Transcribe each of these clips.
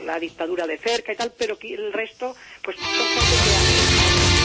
la dictadura de cerca y tal, pero que el resto, pues son gente que...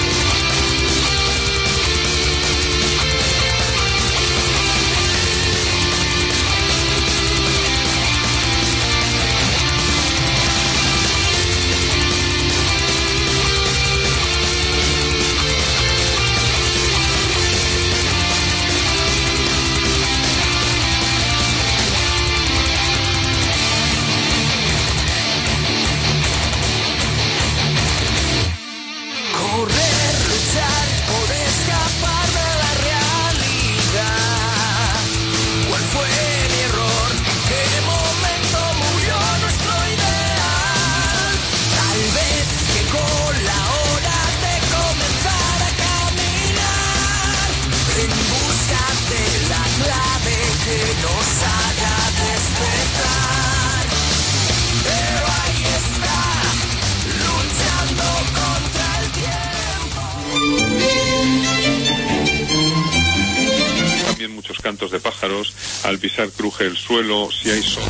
Muchos cantos de pájaros, al pisar cruje el suelo, si hay sol.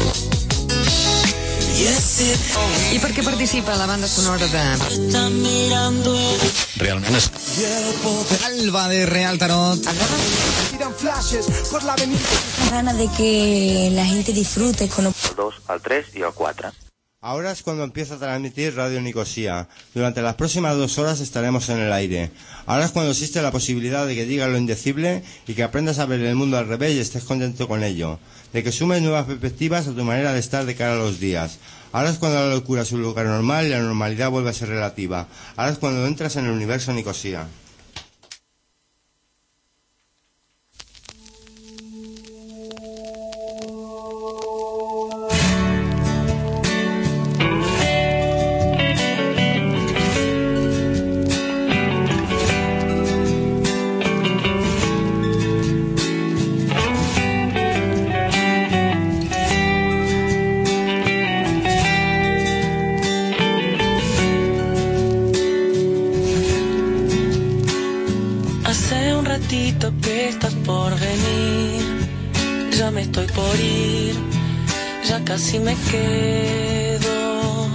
I per què participa la banda sonora de... Realment és... Alba de Real Tarot. Gana de que la gente disfrute con... Al 2, al 3 y al 4. Ahora es cuando empieza a transmitir Radio Nicosía. Durante las próximas 2 horas estaremos en el aire. Ahora es cuando existe la posibilidad de que digas lo indecible y que aprendas a ver el mundo al revés y estés contento con ello. De que sumes nuevas perspectivas a tu manera de estar de cara a los días. Ahora es cuando la locura es un lugar normal y la normalidad vuelve a ser relativa. Ahora es cuando entras en el universo Nicosía. Que estás por venir, ya me estoy por ir, ya casi me quedo.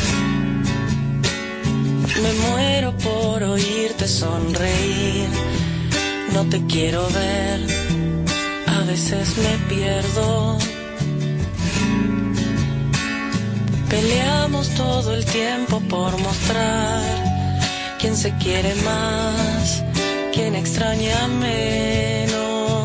Me muero por oírte sonreír, no te quiero ver, a veces me pierdo. Peleamos todo el tiempo por mostrar quién se quiere más, quien extraña menos.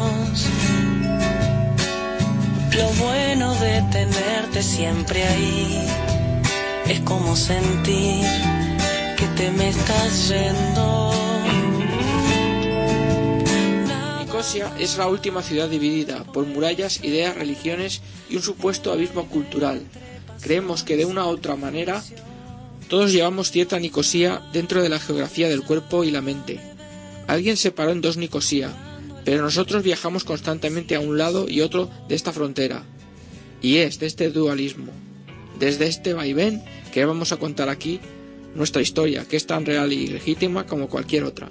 Lo bueno de tenerte siempre ahí es como sentir que te me estás yendo. Nicosia es la última ciudad dividida por murallas, ideas, religiones y un supuesto abismo cultural. Creemos que de una u otra manera todos llevamos cierta Nicosía dentro de la geografía del cuerpo y la mente. Alguien separó en 2 Nicosía, pero nosotros viajamos constantemente a un lado y otro de esta frontera. Y es de este dualismo, desde este vaivén, que vamos a contar aquí nuestra historia, que es tan real y legítima como cualquier otra.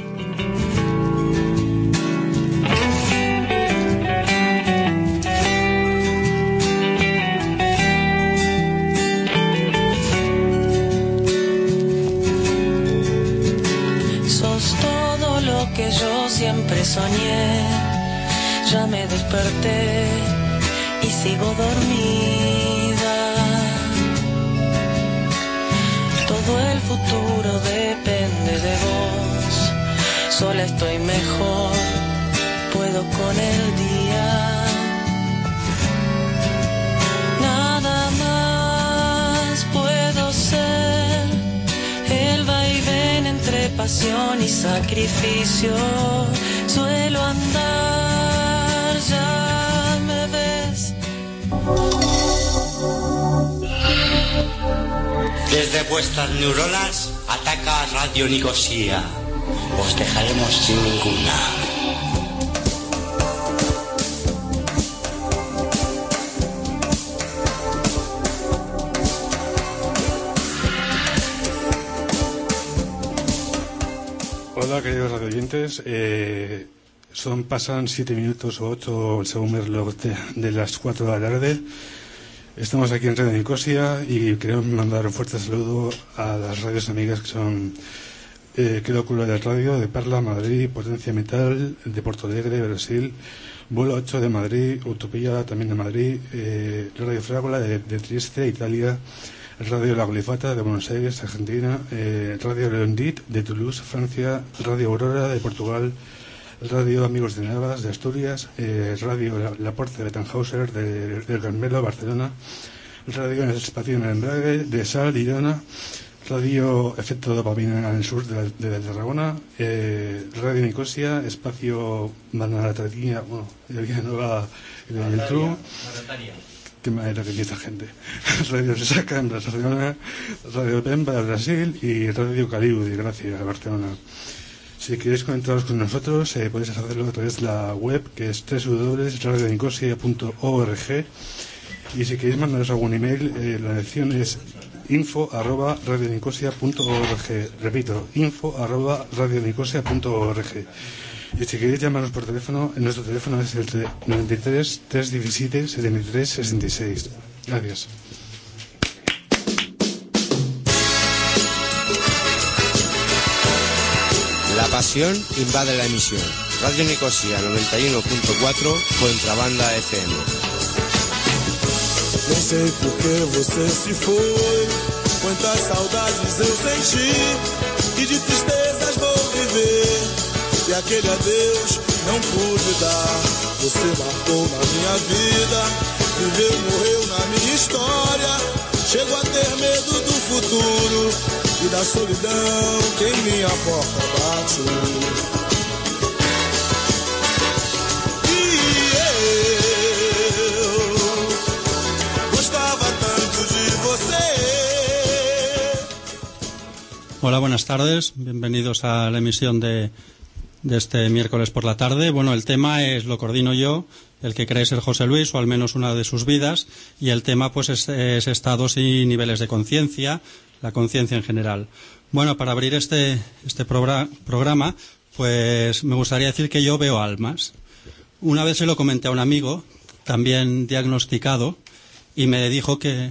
Que yo siempre soñé, ya me desperté y sigo dormida. Todo el futuro depende de vos, sola estoy mejor, puedo con el día. Nada más puedo ser, el vaivén entre pasión y sacrificio, suelo andar, ya me ves. Desde vuestras neuronas ataca Radio Nicosía. Os dejaremos sin ninguna. Hola, queridos radioyentes. Pasan 7 minutos o 8 según el reloj de las 4 de la tarde. Estamos aquí en Radio Nicosia y queremos mandar un fuerte saludo a las radios amigas que son Quedo Culo de Radio, de Parla, Madrid, Potencia Metal, de Porto Alegre, Brasil, Vuelo 8 de Madrid, Utopía también de Madrid, Radio Frágola de Trieste, Italia, Radio La Golifata de Buenos Aires, Argentina, Radio Leondit de Toulouse, Francia, Radio Aurora de Portugal, Radio Amigos de Navas de Asturias, Radio La Porta de Tannhauser de Carmelo, Barcelona, Radio en el Espacio en Embrague de Sal, Girona, Radio Efecto Dopamina en el sur de Tarragona, Radio Nicosia, Espacio Manaratatía, bueno, de Villanueva y de Geltrú. Qué manera que empieza gente. Radio Resaca en Barcelona, Radio Pemba de Brasil y Radio Caliu de Gracia de Barcelona. Si queréis conectaros con nosotros, podéis hacerlo a través de la web, que es www.radionicosia.org, y si queréis mandaros algún email, la dirección es info@radionicosia.org. Repito, info@radionicosia.org. Y si queréis llamarnos por teléfono, nuestro teléfono es el 93 317 73 66. Gracias. La pasión invade la emisión. Radio Nicosia 91.4, Contrabanda FM. Nem sei por que você se foi, quantas saudades eu senti, e de tristezas vou viver, e aquele adeus não pude dar. Você marcou na minha vida, viveu e morreu na minha história. Chego a ter medo do futuro e da solidão que em minha porta bate. E eu gostava tanto de você. Hola, buenas tardes. Bienvenidos a la emisión de este miércoles por la tarde. Bueno, el tema es, lo coordino yo, el que cree ser José Luis, o al menos una de sus vidas, y el tema pues es estados y niveles de conciencia, la conciencia en general. Bueno, para abrir este programa, pues me gustaría decir que yo veo almas. Una vez se lo comenté a un amigo, también diagnosticado, y me dijo que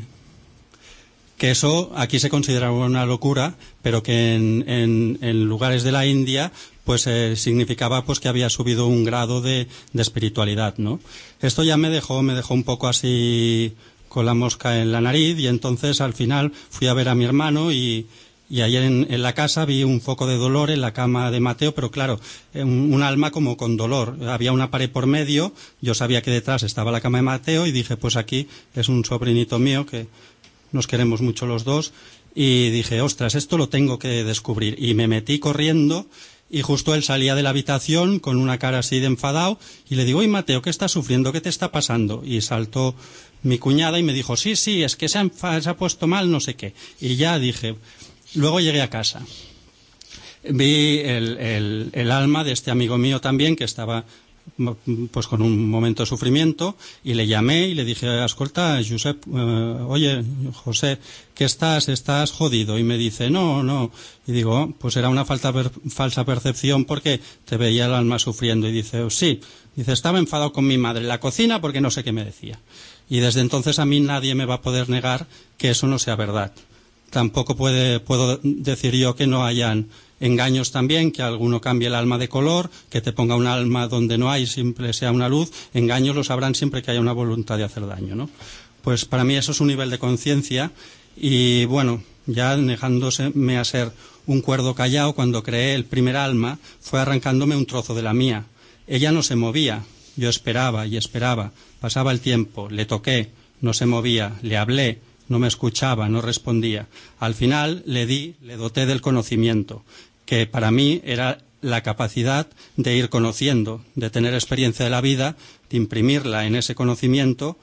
eso aquí se consideraba una locura, pero que en lugares de la India pues significaba pues que había subido un grado de espiritualidad, ¿no? Esto ya me dejó un poco así con la mosca en la nariz, y entonces al final fui a ver a mi hermano y ayer en la casa vi un foco de dolor en la cama de Mateo, pero claro, un alma como con dolor. Había una pared por medio, yo sabía que detrás estaba la cama de Mateo y dije, pues aquí es un sobrinito mío que nos queremos mucho los dos, y dije, ostras, esto lo tengo que descubrir, y me metí corriendo. Y justo él salía de la habitación con una cara así de enfadado, y le digo, oye Mateo, ¿qué estás sufriendo? ¿Qué te está pasando? Y saltó mi cuñada y me dijo, sí, es que se ha puesto mal, no sé qué. Y ya dije, luego llegué a casa. Vi el alma de este amigo mío también, que estaba pues con un momento de sufrimiento, y le llamé y le dije, escolta, Josep, oye, José, ¿qué estás jodido? Y me dice, no, y digo, pues era una falsa percepción porque te veía el alma sufriendo. Y dice, sí, estaba enfadado con mi madre en la cocina porque no sé qué me decía. Y desde entonces a mí nadie me va a poder negar que eso no sea verdad. Tampoco puedo decir yo que no hayan engaños también, que alguno cambie el alma de color, que te ponga un alma donde no hay, siempre sea una luz. Engaños los habrán siempre que haya una voluntad de hacer daño, ¿no? Pues para mí eso es un nivel de conciencia. Y bueno, ya dejándoseme a ser un cuerdo callado, cuando creé el primer alma, fue arrancándome un trozo de la mía. Ella no se movía, yo esperaba y esperaba, pasaba el tiempo, le toqué, no se movía, le hablé, no me escuchaba, no respondía. Al final le doté del conocimiento, que para mí era la capacidad de ir conociendo, de tener experiencia de la vida, de imprimirla en ese conocimiento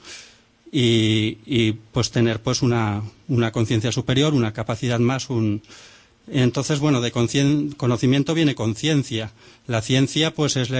y pues tener pues una conciencia superior, una capacidad más, Entonces, bueno, de conocimiento viene conciencia. La ciencia, pues, es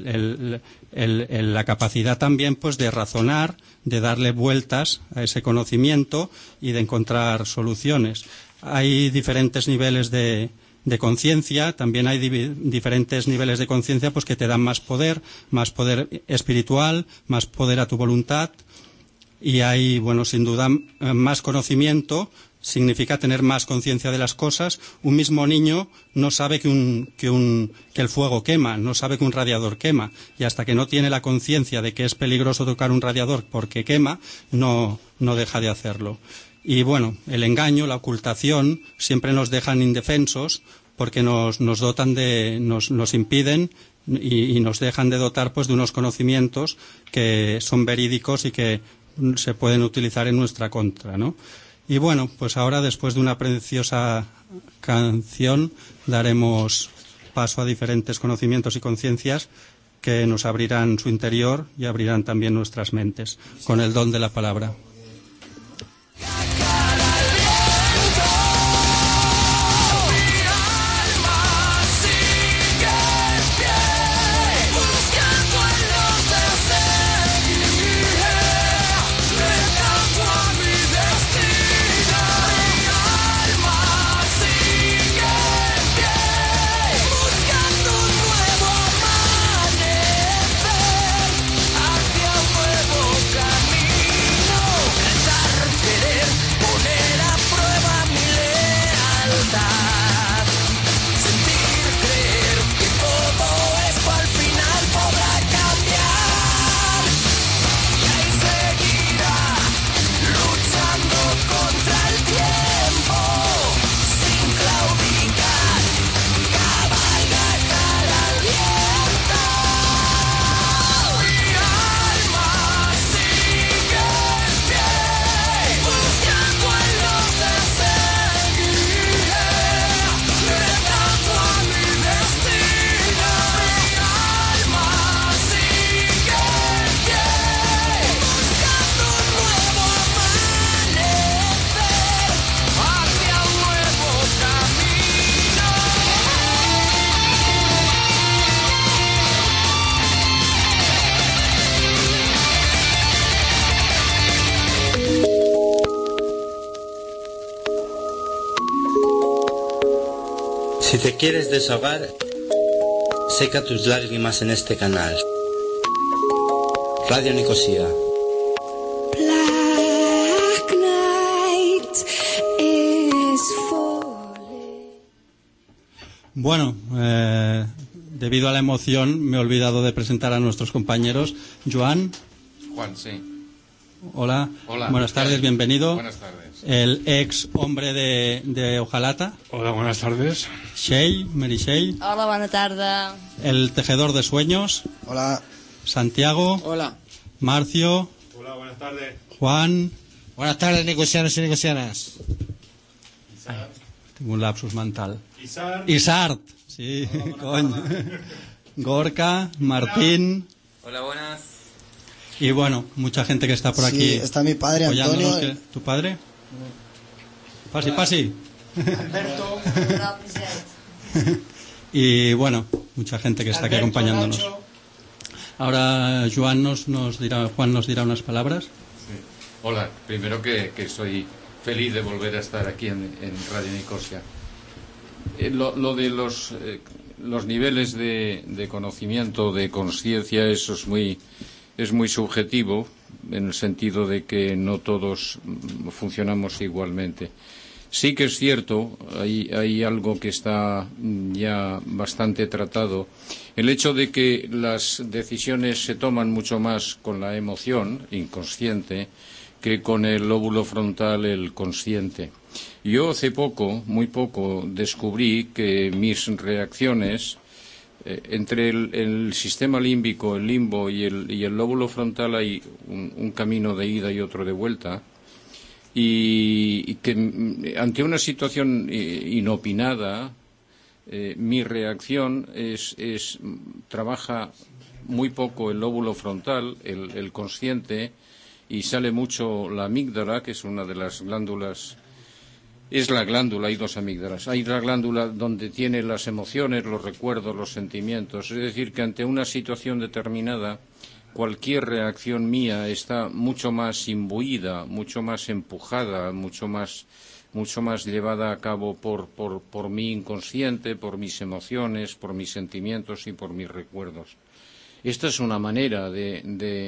la capacidad también, pues, de razonar, de darle vueltas a ese conocimiento y de encontrar soluciones. Hay diferentes niveles de conciencia, también hay diferentes niveles de conciencia, pues, que te dan más poder espiritual, más poder a tu voluntad. y hay, bueno, sin duda, más conocimiento, significa tener más conciencia de las cosas. Un mismo niño no sabe que el fuego quema, no sabe que un radiador quema, y hasta que no tiene la conciencia de que es peligroso tocar un radiador porque quema, no deja de hacerlo. Y bueno, el engaño, la ocultación, siempre nos dejan indefensos porque nos impiden y nos dejan de dotar pues de unos conocimientos que son verídicos y que se pueden utilizar en nuestra contra, ¿no? Y bueno, pues ahora, después de una preciosa canción, daremos paso a diferentes conocimientos y conciencias que nos abrirán su interior y abrirán también nuestras mentes con el don de la palabra. Si te quieres desahogar, seca tus lágrimas en este canal. Radio Nicosia. Black night is falling. Bueno, debido a la emoción me he olvidado de presentar a nuestros compañeros. Juan, sí. Hola. Hola. Buenas tardes, bienvenido. Buenas tardes. El ex hombre de Ojalata. Hola, buenas tardes. Mary Shea. Hola, buena tarde. El tejedor de sueños. Hola. Santiago. Hola. Marcio. Hola, buenas tardes. Juan. Buenas tardes, nicosianos y nicosianas. Tengo un lapsus mental. Isart. Sí, coño. Gorka, Martín. Hola, buenas. Y bueno, mucha gente que está por aquí. Sí, está mi padre, Antonio. ¿Tu padre? Pasi. Alberto. Y bueno, mucha gente que está aquí acompañándonos. Nacho. Ahora Juan nos dirá unas palabras. Sí. Hola, primero que soy feliz de volver a estar aquí en Radio Nicosia. Lo de los niveles de conocimiento, de conciencia, eso es muy subjetivo, en el sentido de que no todos funcionamos igualmente. Sí que es cierto, hay algo que está ya bastante tratado, el hecho de que las decisiones se toman mucho más con la emoción inconsciente que con el lóbulo frontal, el consciente. Yo hace poco, muy poco, descubrí que mis reacciones entre el sistema límbico, el limbo y el lóbulo frontal hay un camino de ida y otro de vuelta, y que ante una situación inopinada mi reacción trabaja muy poco el lóbulo frontal, el consciente, y sale mucho la amígdala, que es una de las glándulas. Es la glándula, hay dos amígdalas. Hay la glándula donde tiene las emociones, los recuerdos, los sentimientos. Es decir, que ante una situación determinada, cualquier reacción mía está mucho más imbuida, mucho más empujada, mucho más llevada a cabo por mi inconsciente, por mis emociones, por mis sentimientos y por mis recuerdos. Esta es una manera de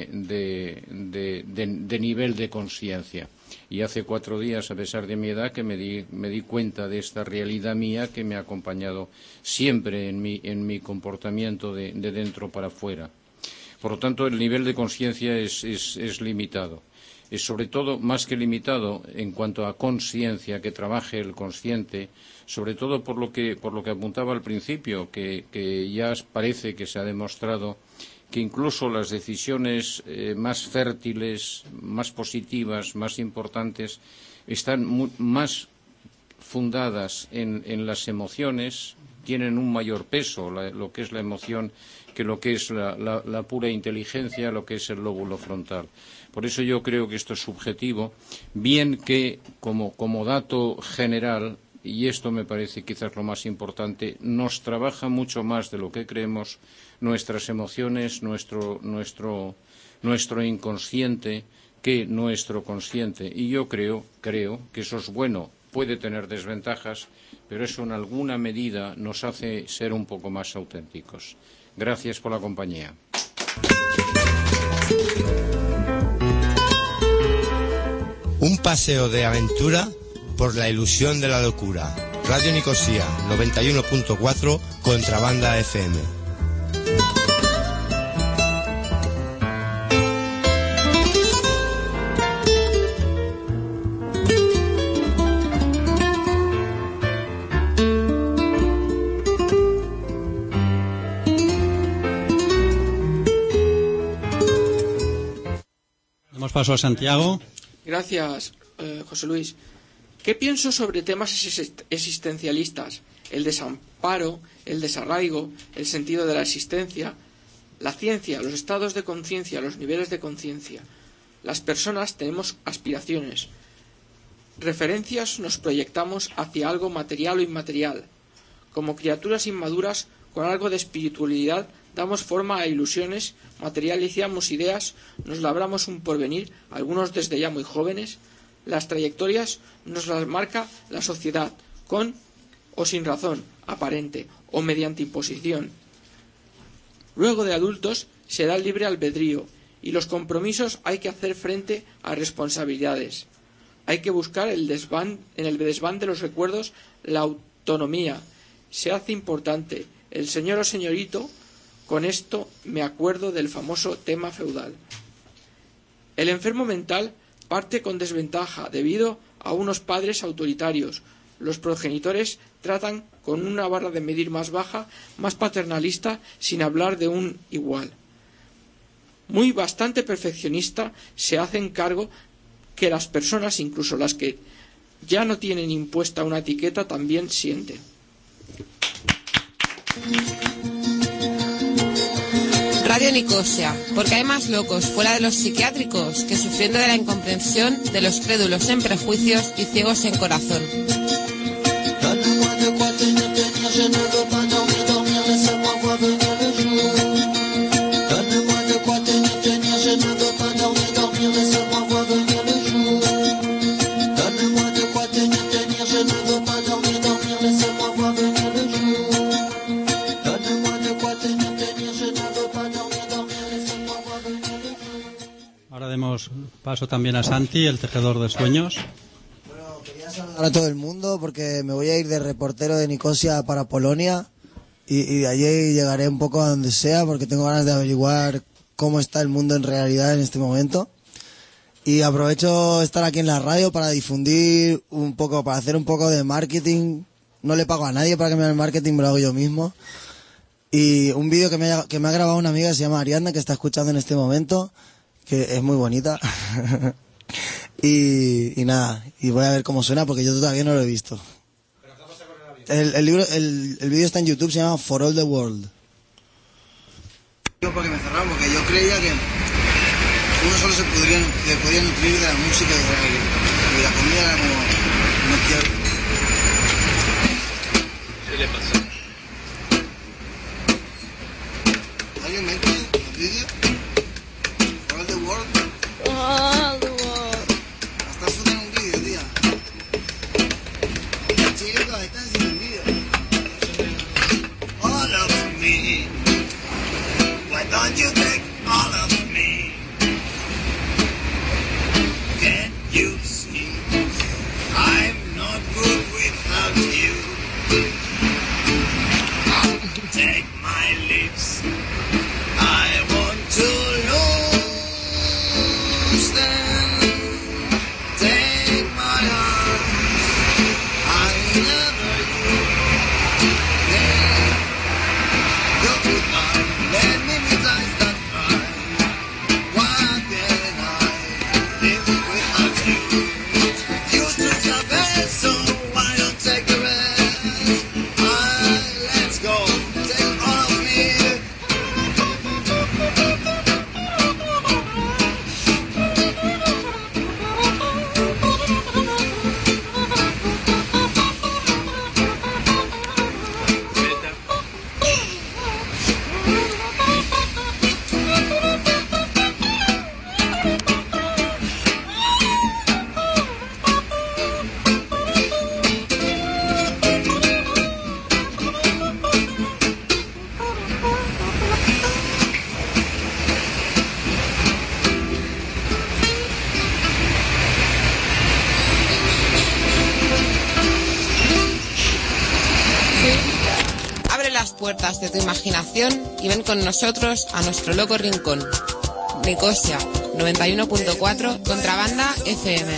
nivel de conciencia. Y hace 4 días, a pesar de mi edad, que me di cuenta de esta realidad mía que me ha acompañado siempre en mi comportamiento de dentro para afuera. Por lo tanto, el nivel de conciencia es limitado. Es sobre todo más que limitado en cuanto a conciencia, que trabaje el consciente, sobre todo por lo que apuntaba al principio, que ya parece que se ha demostrado que incluso las decisiones más fértiles, más positivas, más importantes, están más fundadas en las emociones, tienen un mayor peso, lo que es la emoción, que lo que es la pura inteligencia, lo que es el lóbulo frontal. Por eso yo creo que esto es subjetivo, bien que como dato general, y esto me parece quizás lo más importante, nos trabaja mucho más de lo que creemos nuestras emociones, nuestro inconsciente, que nuestro consciente. Y yo creo que eso es bueno. Puede tener desventajas, pero eso en alguna medida nos hace ser un poco más auténticos. Gracias por la compañía. Un paseo de aventura por la ilusión de la locura. Radio Nicosia 91.4, Contrabanda FM. Damos paso a Santiago. Gracias, José Luis. ¿Qué pienso sobre temas existencialistas? El desamparo, el desarraigo, el sentido de la existencia, la ciencia, los estados de conciencia, los niveles de conciencia. Las personas tenemos aspiraciones, referencias, nos proyectamos hacia algo material o inmaterial. Como criaturas inmaduras, con algo de espiritualidad, damos forma a ilusiones, materializamos ideas, nos labramos un porvenir, algunos desde ya muy jóvenes. Las trayectorias nos las marca la sociedad, con o sin razón aparente o mediante imposición. Luego de adultos se da el libre albedrío y los compromisos hay que hacer frente a responsabilidades. Hay que buscar en el desván de los recuerdos la autonomía. Se hace importante el señor o señorito. Con esto me acuerdo del famoso tema feudal. El enfermo mental parte con desventaja debido a unos padres autoritarios. Los progenitores tratan con una barra de medir más baja, más paternalista, sin hablar de un igual. Bastante perfeccionista, se hacen cargo que las personas, incluso las que ya no tienen impuesta una etiqueta, también sienten. Radio Nicosia, porque hay más locos fuera de los psiquiátricos que sufriendo de la incomprensión de los crédulos en prejuicios y ciegos en corazón. Ahora demos paso también a Santi, el tejedor de sueños. Bueno, quería saludar a todo el mundo porque me voy a ir de reportero de Nicosia para Polonia y de allí llegaré un poco a donde sea porque tengo ganas de averiguar cómo está el mundo en realidad en este momento. Y aprovecho estar aquí en la radio para difundir un poco, para hacer un poco de marketing. No le pago a nadie para que me haga el marketing, me lo hago yo mismo. Y un vídeo que me ha grabado una amiga que se llama Ariadna, que está escuchando en este momento, que es muy bonita. y nada, y voy a ver cómo suena porque yo todavía no lo he visto. El vídeo está en YouTube, se llama For All the World. Porque me cerraron, porque yo creía que uno solo se podía nutrir de la música y la comida era como no quiero. ¿Qué le pasa? ¿Alguien me entiende el vídeo? For All the World. All the world. Hasta suena un vídeo, tía. Chicos, están sin el vídeo. All of me. Why don't Would you take all of me? Can't you see I'm not good without you? Take my lips, I want to lose them. Take my arms, I'll never go goodbye. Let me realize that why can I live without you? You took the best, so why don't take the rest? Let's go. Take all of me. Abre las puertas de tu imaginación y ven con nosotros a nuestro loco rincón. Nicosia 91.4 Contrabanda FM.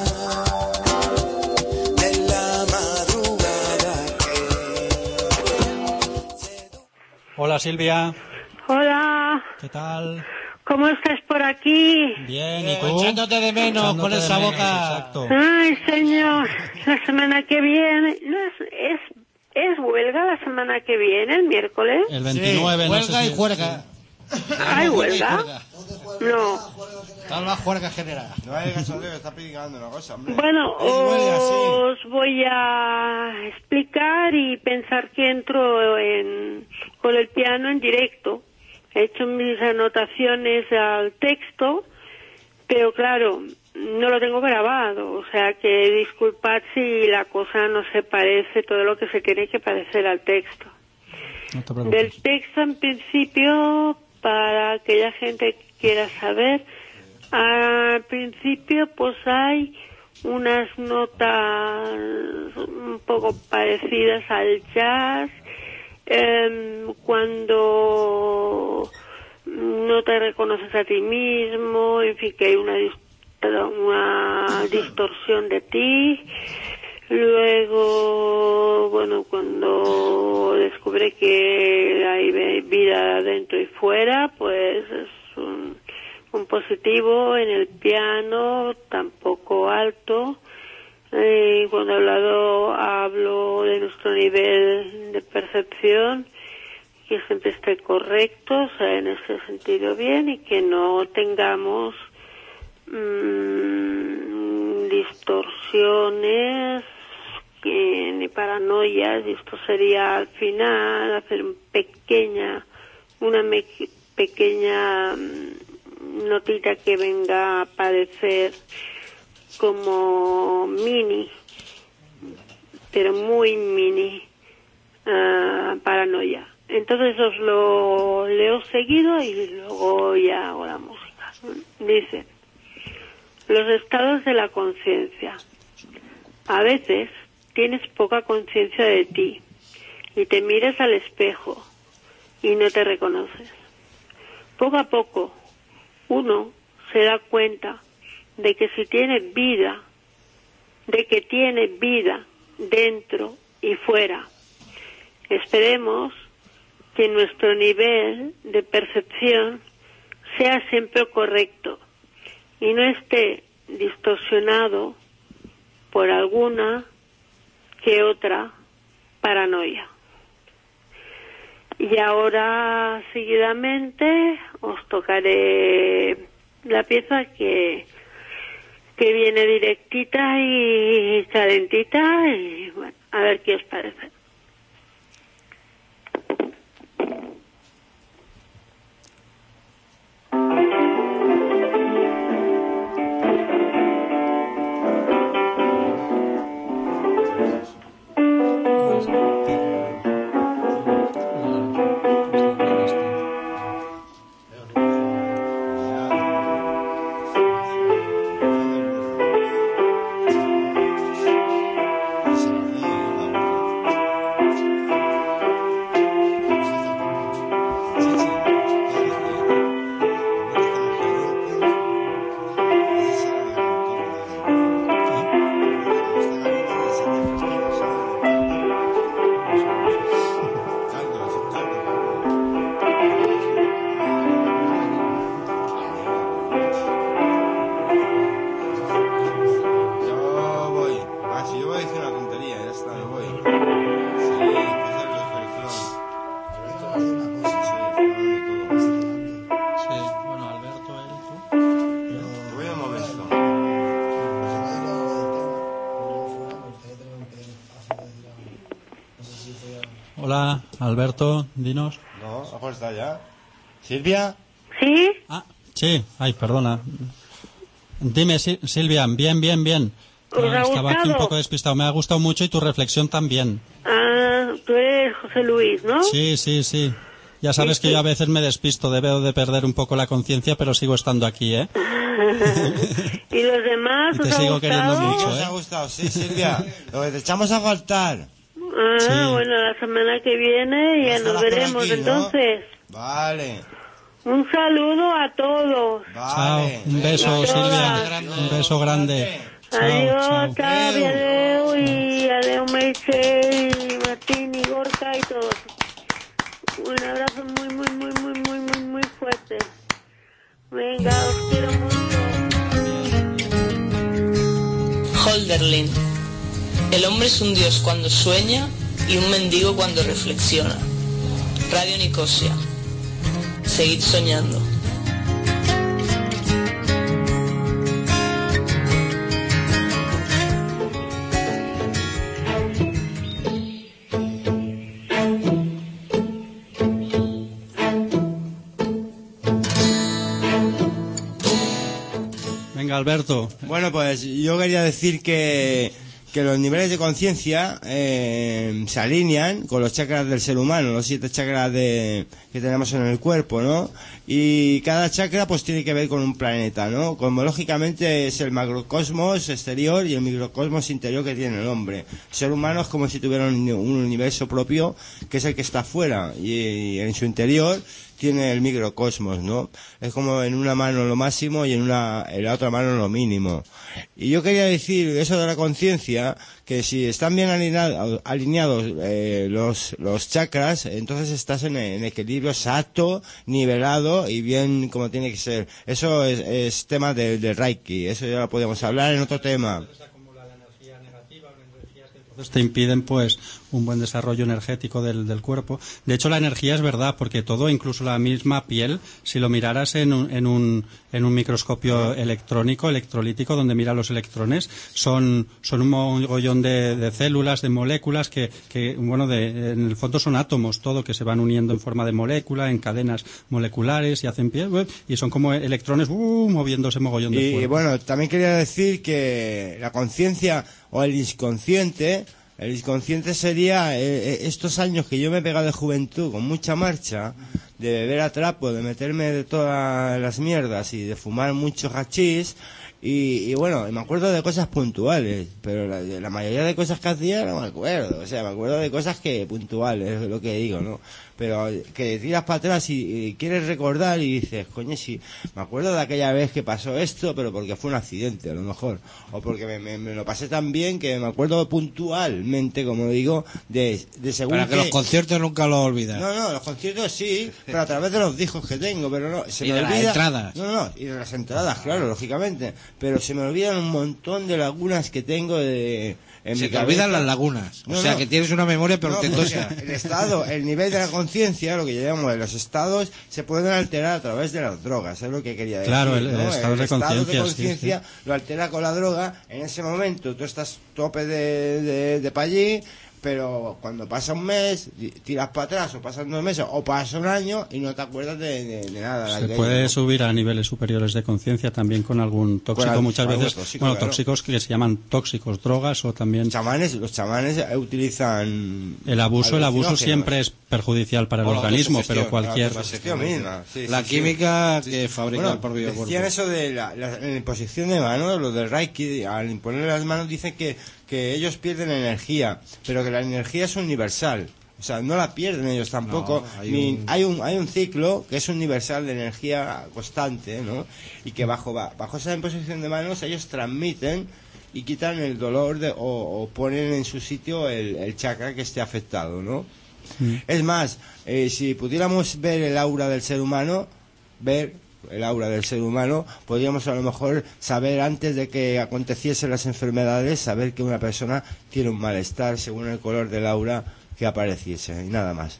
Hola Silvia, Hola, ¿qué tal? ¿cómo estás por aquí? Bien, ¿y tú? Echándote de menos Echándote con de esa menos, boca. exacto. Ay, señor, la semana que viene, ¿no es huelga la semana que viene, el miércoles? El 29, no huelga sé y si- juerga. ¿Hay huelga? No. Está la juerga general. No hay gasolero que está pidiendo una cosa, hombre. Bueno, Es huelga, sí. os voy a explicar y pensar que entro con el piano en directo. He hecho mis anotaciones al texto, pero claro, no lo tengo grabado, o sea que disculpad si la cosa no se parece todo lo que se tiene que parecer al texto. No te preocupes. Del texto, en principio, para aquella gente que quiera saber, al principio pues hay unas notas un poco parecidas al jazz, cuando no te reconoces a ti mismo, en fin, que hay una distorsión de ti. Luego, bueno, cuando descubre que hay vida dentro y fuera, pues es un positivo en el piano, tampoco alto. Cuando hablo de nuestro nivel de percepción, que siempre esté correcto, o sea, en ese sentido bien, y que no tengamos distorsiones ni paranoias, y esto sería al final hacer una pequeña notita que venga a aparecer como mini, pero muy mini, paranoia. Entonces os lo leo seguido y luego ya hago la música. Dice: los estados de la conciencia. A veces tienes poca conciencia de ti y te miras al espejo y no te reconoces. Poco a poco uno se da cuenta de que tiene vida dentro y fuera. Esperemos que nuestro nivel de percepción sea siempre correcto y no esté distorsionado por alguna que otra paranoia. Y ahora seguidamente os tocaré la pieza que viene directita y calentita, y bueno, a ver qué os parece. voy a decir una tontería, ya está, me voy. Sí, pues el reflexión. Sí, bueno, Alberto, él, tú. Me voy un momento. Hola, Alberto, dinos. No, ¿a cuál está ya? ¿Silvia? ¿Sí? Ah, sí, ay, perdona. Dime, Silvia, bien. ¿Os ha Estaba aquí un gustado? poco despistado. Me ha gustado mucho y tu reflexión también. Ah, tú eres José Luis, ¿no? Sí. Ya sabes que yo a veces me despisto, debo de perder un poco la conciencia, pero sigo estando aquí, ¿eh? ¿Y los demás Y te os ha sigo gustado? queriendo mucho, ¿Os ha gustado? Sí, Silvia. Lo que te echamos a faltar. Ah, Sí. bueno, la semana que viene ya nos Estarás por veremos, aquí, ¿no? entonces. Vale. Un saludo a todos. Chao, un beso, Todas. Silvia. Un beso grande. Adiós, Chao. Xavi, adeu, y adeu, Meise, y Martín, y Gorka, y todos. Un abrazo muy fuerte. Venga, os quiero mucho. Holderlin. El hombre es un dios cuando sueña y un mendigo cuando reflexiona. Radio Nicosia. Seguid soñando. Venga, Alberto. Bueno, pues yo quería decir que los niveles de conciencia se alinean con los chakras del ser humano, los 7 chakras que tenemos en el cuerpo, ¿no? Y cada chakra pues tiene que ver con un planeta, ¿no? Cosmológicamente es el macrocosmos exterior y el microcosmos interior que tiene el hombre. El ser humano es como si tuviera un universo propio, que es el que está afuera, y en su interior tiene el microcosmos, ¿no? Es como en una mano lo máximo y en la otra mano lo mínimo. Y yo quería decir eso de la conciencia, que si están bien alineados los chakras, entonces estás en equilibrio exacto, nivelado y bien como tiene que ser. Eso es tema del Reiki, eso ya lo podemos hablar en otro tema. Entonces te impiden pues un buen desarrollo energético del cuerpo. De hecho, la energía es verdad, porque todo, incluso la misma piel, si lo miraras en un microscopio electrolítico, donde mira los electrones, son un mogollón de células, de moléculas que en el fondo son átomos, todo, que se van uniendo en forma de molécula, en cadenas moleculares y hacen piel, y son como electrones moviéndose mogollón de fuerza. Y bueno, también quería decir que la conciencia o el inconsciente sería estos años que yo me he pegado de juventud con mucha marcha, de beber a trapo, de meterme de todas las mierdas y de fumar mucho hachís. Y bueno, me acuerdo de cosas puntuales, pero la mayoría de cosas que hacía no me acuerdo. O sea, me acuerdo de cosas puntuales, es lo que digo, ¿no? Pero que tiras para atrás y quieres recordar y dices, coño, sí, me acuerdo de aquella vez que pasó esto, pero porque fue un accidente, a lo mejor. O porque me lo pasé tan bien que me acuerdo puntualmente, como digo, de según Para que los conciertos nunca los olvidas. No, los conciertos sí, pero a través de los discos que tengo, pero no, se Y me de olvida. las entradas. No, y de las entradas, claro, lógicamente. Pero se me olvidan un montón de lagunas que tengo en Se mi te cabeza. olvidan las lagunas. O sea, que tienes una memoria, pero el nivel de la conciencia, lo que llamamos los estados, se pueden alterar a través de las drogas, es lo que quería decir. Claro, ¿no? el estado de conciencia, sí. Lo altera con la droga, en ese momento tú estás tope de pa' allí, pero cuando pasa un mes, tiras para atrás, o pasan 2 meses, o pasa un año y no te acuerdas de nada. Se puede subir a niveles superiores de conciencia también con algún tóxico, muchas veces, claro. tóxicos que se llaman tóxicos, drogas o también... Los chamanes utilizan... El abuso siempre es perjudicial para el organismo, pero cualquier... La química que fabrica el propio cuerpo. Decían eso de la imposición de manos, lo del Reiki, al imponer las manos dicen que ellos pierden energía, pero que la energía es universal. O sea, no la pierden ellos tampoco. No, hay un ciclo que es universal de energía constante, ¿no? Y que bajo esa imposición de manos ellos transmiten y quitan el dolor o ponen en su sitio el chakra que esté afectado, ¿no? Es más, si pudiéramos ver el aura del ser humano, ver el aura del ser humano, podríamos a lo mejor saber antes de que aconteciesen las enfermedades, saber que una persona tiene un malestar según el color del aura que apareciese, y nada más.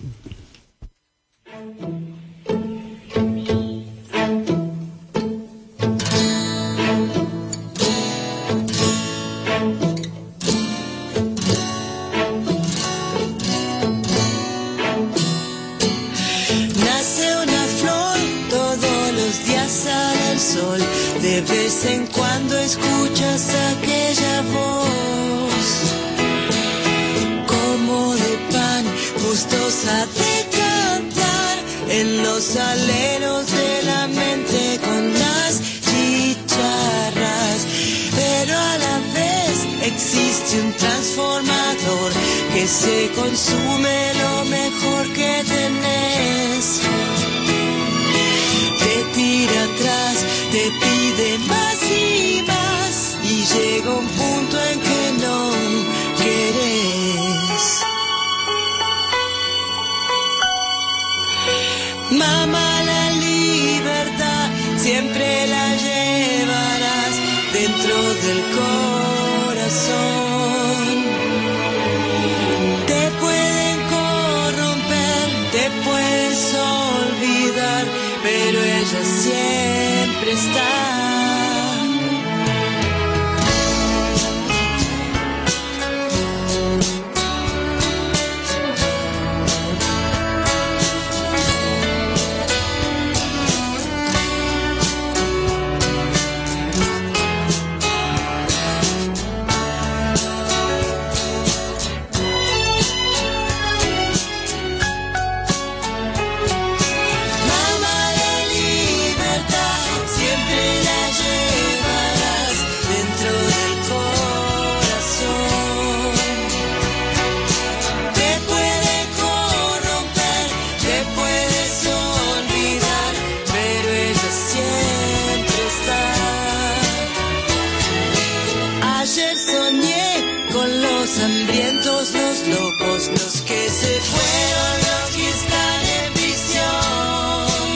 De vez en cuando escuchas aquella voz como de pan gustosa de cantar en los aleros de la mente con las chicharras, pero a la vez existe un transformador que se consume lo mejor que tenés. Te tira atrás, te pide más y más, y llega un punto en que no querés. Mamá, la libertad siempre la llevarás dentro del corazón. Te pueden corromper, te puedes olvidar, pero ella siempre está. Hambrientos, los locos, los que se fueron, los que están en prisión.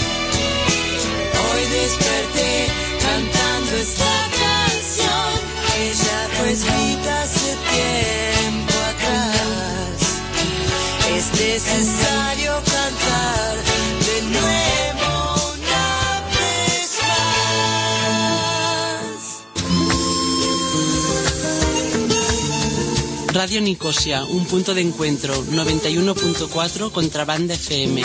Hoy desperté cantando esta canción que ya fue escrita hace tiempo atrás. Es necesario cantar de nuevo una vez más. Radio Nicosia, un punto de encuentro, 91.4 Contrabanda FM.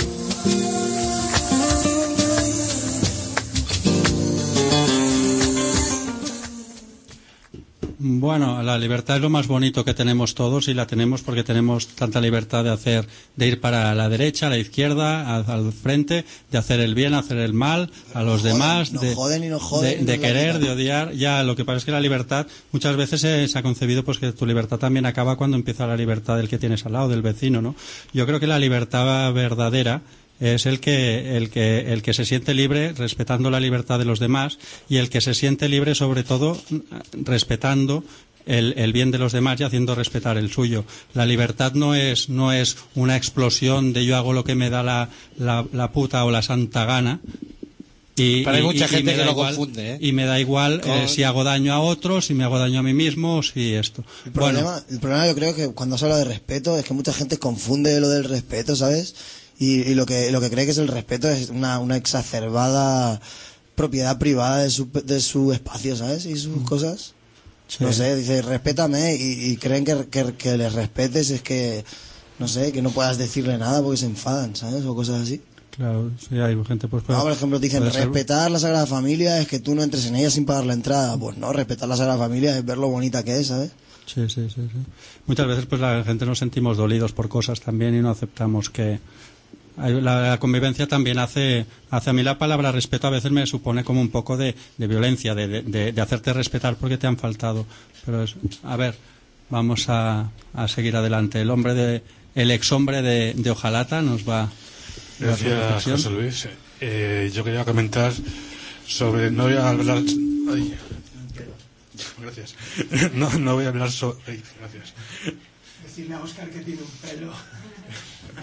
Bueno, la libertad es lo más bonito que tenemos todos, y la tenemos porque tenemos tanta libertad de ir para la derecha, a la izquierda, al frente, de hacer el bien, hacer el mal, a los demás, de querer, de odiar. Ya, lo que pasa es que la libertad muchas veces se ha concebido pues que tu libertad también acaba cuando empieza la libertad del que tienes al lado, del vecino, ¿no? Yo creo que la libertad verdadera es el que se siente libre respetando la libertad de los demás, y el que se siente libre sobre todo respetando el bien de los demás y haciendo respetar el suyo. La libertad no es una explosión de yo hago lo que me da la puta o la santa gana. Pero hay mucha gente que lo igual, confunde, ¿eh? Y me da igual si hago daño a otros, si me hago daño a mí mismo, o si esto. El problema yo creo que cuando se habla de respeto es que mucha gente confunde lo del respeto, ¿sabes? Y lo que cree que es el respeto es una exacerbada propiedad privada de su espacio, ¿sabes? Y sus cosas. Sí. No sé, dice, respétame, y creen que les respetes es que, no sé, que no puedas decirle nada porque se enfadan, ¿sabes? O cosas así. Claro, sí, hay gente pues... No, por ejemplo, dicen, respetar la Sagrada Familia es que tú no entres en ella sin pagar la entrada. Pues no, respetar la Sagrada Familia es ver lo bonita que es, ¿sabes? Sí. Muchas veces pues la gente nos sentimos dolidos por cosas también y no aceptamos que... La convivencia también hace a mí la palabra respeto a veces me supone como un poco de violencia, de hacerte respetar porque te han faltado. Pero a ver, vamos a seguir adelante. El ex hombre de Ojalata nos va. Gracias, José Luis. Yo quería comentar sobre, no voy a hablar. Ay, gracias. No voy a hablar sobre. Gracias. Decirle a Óscar que tiene un pelo.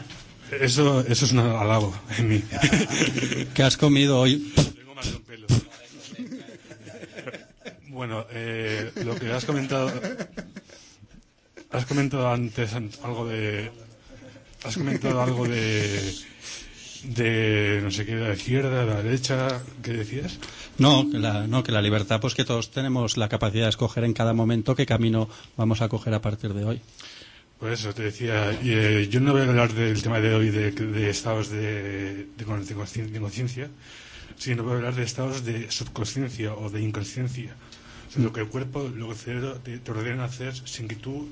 Eso es un halago en mí. ¿Qué has comido hoy? Tengo más de un pelo. Bueno, lo que has comentado antes algo de no sé qué, de la izquierda, de la derecha, ¿qué decías? No, que la libertad, pues que todos tenemos la capacidad de escoger en cada momento qué camino vamos a coger a partir de hoy. Pues eso te decía, yo no voy a hablar del tema de hoy de estados de conciencia, sino voy a hablar de estados de subconsciencia o de inconsciencia. O sea, lo que el cuerpo, lo que el cerebro te ordena hacer sin que tú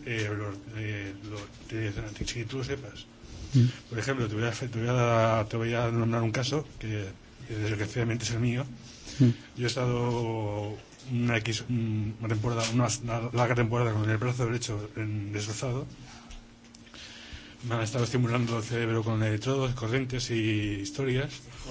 lo sepas. Por ejemplo, te voy a nombrar un caso que desgraciadamente es el mío. Yo he estado una larga temporada con el brazo derecho destrozado. Me han estado estimulando el cerebro con electrodos, corrientes y historias.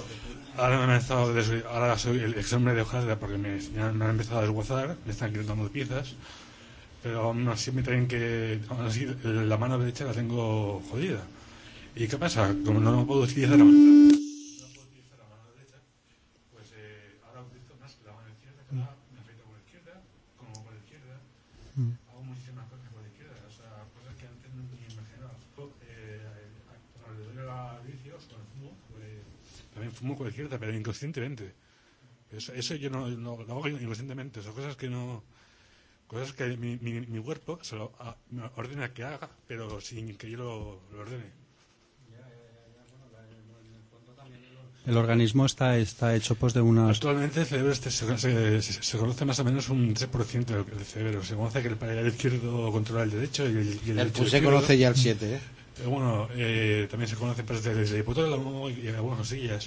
Ahora soy el examen de hojarda porque me han empezado a desguazar, me están quitando piezas, pero aún así la mano derecha la tengo jodida. ¿Y qué pasa? Como no puedo utilizar la mano derecha, pues ahora utilizo más la mano izquierda, que me afecta por la izquierda, como por la izquierda. Hago muchísimas cosas por la izquierda, o sea, cosas que antes no ni imaginaba. Cuando le doy a vicios, cuando fumo, pues también fumo con la izquierda, pero inconscientemente. Eso yo no lo hago inconscientemente, son cosas que no... Cosas que mi cuerpo me ordena que haga, pero sin que yo lo ordene. El organismo está hecho pues de unas... Actualmente el cerebro se conoce más o menos un 3% del cerebro. Se conoce que el izquierdo controla el derecho y el derecho se conoce ya el 7, ¿eh? Bueno, también se conoce desde el hipotálamo y algunas cosillas.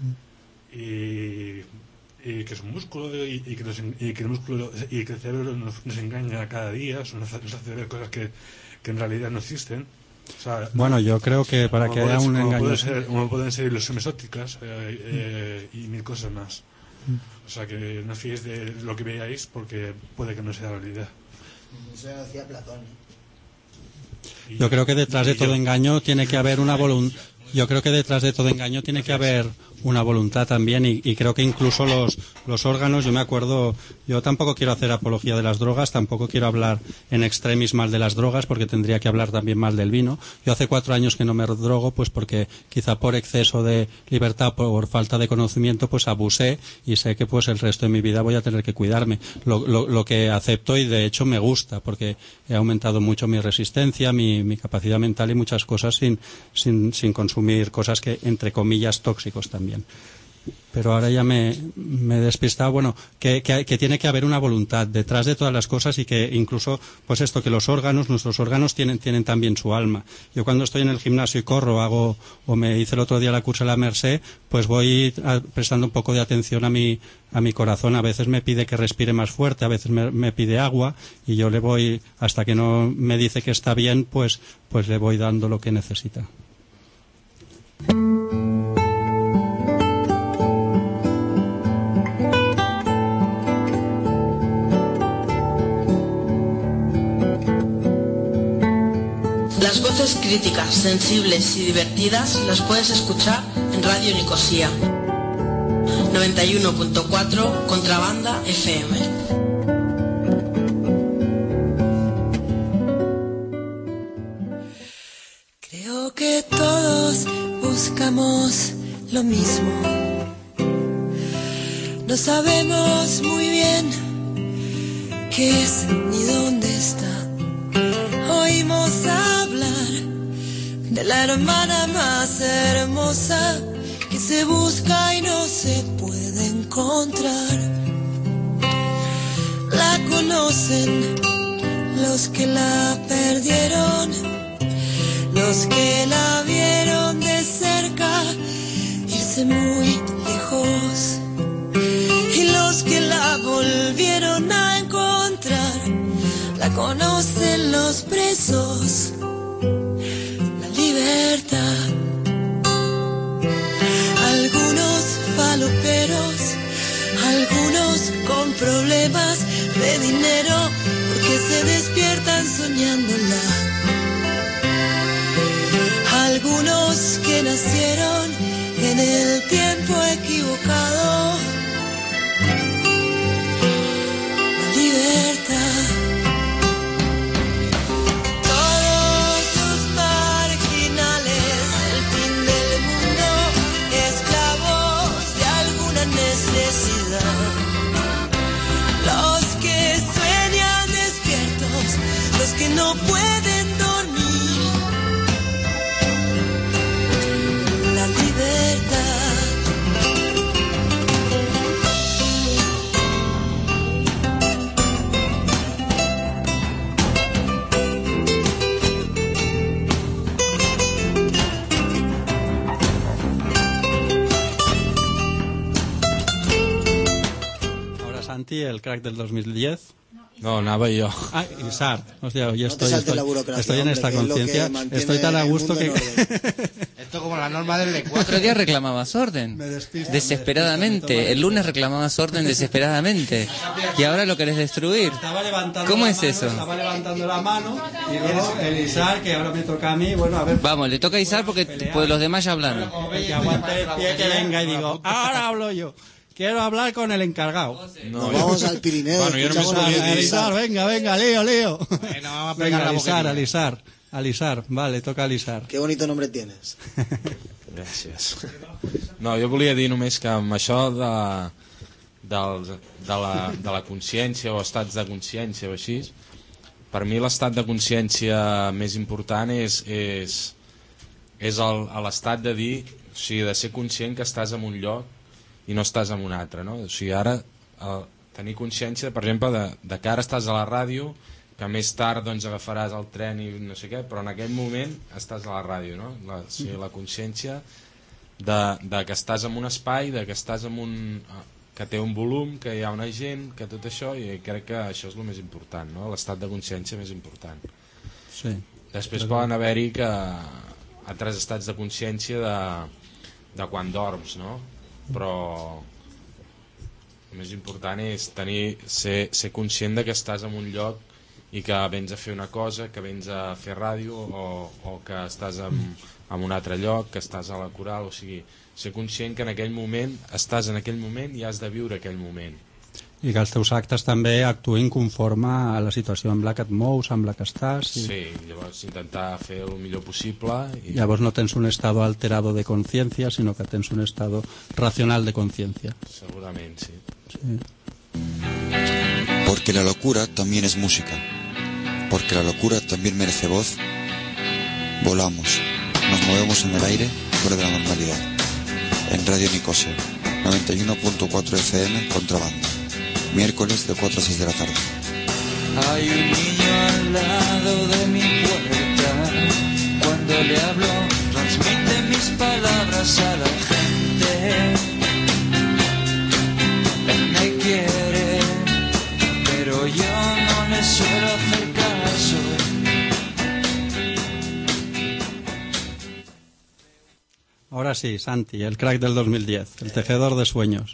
Y que es un músculo y que el cerebro nos engaña cada día, nos hace ver cosas que en realidad no existen. O sea, bueno, yo creo que para que haya un engaño... Como pueden ser ilusiones ópticas y mil cosas más. O sea, que no os fiéis de lo que veáis porque puede que no sea realidad. Eso decía Platón. Yo creo que detrás de todo engaño tiene que haber una voluntad. Yo creo que detrás de todo engaño tiene que haber una voluntad también y creo que incluso los órganos, yo me acuerdo, yo tampoco quiero hacer apología de las drogas, tampoco quiero hablar en extremis mal de las drogas porque tendría que hablar también mal del vino. Yo hace 4 años que no me drogo pues porque quizá por exceso de libertad, por falta de conocimiento, pues abusé y sé que pues el resto de mi vida voy a tener que cuidarme. Lo que acepto y de hecho me gusta porque he aumentado mucho mi resistencia, mi capacidad mental y muchas cosas sin consumir cosas que entre comillas tóxicos también. Pero ahora ya me he despistado. Bueno, que tiene que haber una voluntad detrás de todas las cosas y que incluso, pues esto, que nuestros órganos tienen también su alma. Yo cuando estoy en el gimnasio y corro, o me hice el otro día la cursa de la Merced, pues voy prestando un poco de atención a mi corazón. A veces me pide que respire más fuerte, a veces me pide agua y yo le voy, hasta que no me dice que está bien, pues le voy dando lo que necesita. Las voces críticas, sensibles y divertidas las puedes escuchar en Radio Nicosia 91.4 Contrabanda FM. Creo que todos buscamos lo mismo. No sabemos muy bien qué es ni dónde está. Oímos hablar de la hermana más hermosa que se busca y no se puede encontrar. La conocen los que la perdieron, los que la vieron de cerca irse muy lejos y los que la volvieron a encontrar. La conocen los presos, la libertad. Algunos faloperos, algunos con problemas de dinero, porque se despiertan soñándola. no pueden dormir. La libertad. Santi, el crack del 2010. No, anava jo. Ah, Isart. Hostia, yo te saltes la burocracia, estoy en hombre, esta que es lo que conciencia. mantiene Estoy tan a el gusto mundo que... Esto como la norma del lenguaje. Otro día reclamabas orden. Desesperadamente. El lunes reclamabas orden desesperadamente. Y ahora lo querés destruir. ¿Cómo es eso? Estaba levantando la mano y luego el Isart, que ahora me toca a mí, bueno, a ver... Vamos, le toca a Isart porque pues, los demás ya hablaron. Que aguante el pie, que venga y digo, ahora hablo yo. Quiero hablar con el encargado. Nos vamos al Pirineo. Bueno, yo no me Alisar, venga, lío. Bueno, vamos a pegar la boca. Alisar, vale, toca Alisar. Qué bonito nombre tienes. Gràcies. No, jo volia dir només que amb això de la consciència o estats de consciència o així, per mi l'estat de consciència més important és l'estat de dir, o sigui, de ser conscient que estàs en un lloc i no estàs en un altre, no? O sigui, ara tenir consciència, per exemple, de que ara estàs a la ràdio, que més tard doncs agafaràs el tren i no sé què, però en aquell moment estàs a la ràdio, no? O sigui, la consciència de que estàs en un espai, de que estàs en un... que té un volum, que hi ha una gent, que tot això, i crec que això és el més important, no? L'estat de consciència més important. Sí. Després poden haver-hi que altres estats de consciència de quan dorms, no? Però el més important és ser conscient de que estàs en un lloc i que vens a fer una cosa, que vens a fer ràdio o que estàs en un altre lloc, que estàs a la coral, o sigui, ser conscient que en aquell moment estàs en aquell moment i has de viure aquell moment. I que els teus actes també actuïn conforme a la situació en la que et mous, amb la que estàs. Sí, llavors intentar fer el millor possible. Llavors no tens un estado alterado de conciencia, sino que tens un estado racional de conciencia. Segurament, sí. Porque la locura también es música. Porque la locura también merece voz. Volamos, nos movemos en el aire fuera de la normalidad. En Radio Nicosia, 91.4 FM, Contrabanda. Miércoles de 4 a 6 de la tarde. Hay un niño al lado de mi puerta. Cuando le hablo, transmite mis palabras a la gente. Él me quiere, pero yo no le suelo hacer caso. Ahora sí, Santi, el crack del 2010, el tejedor de sueños.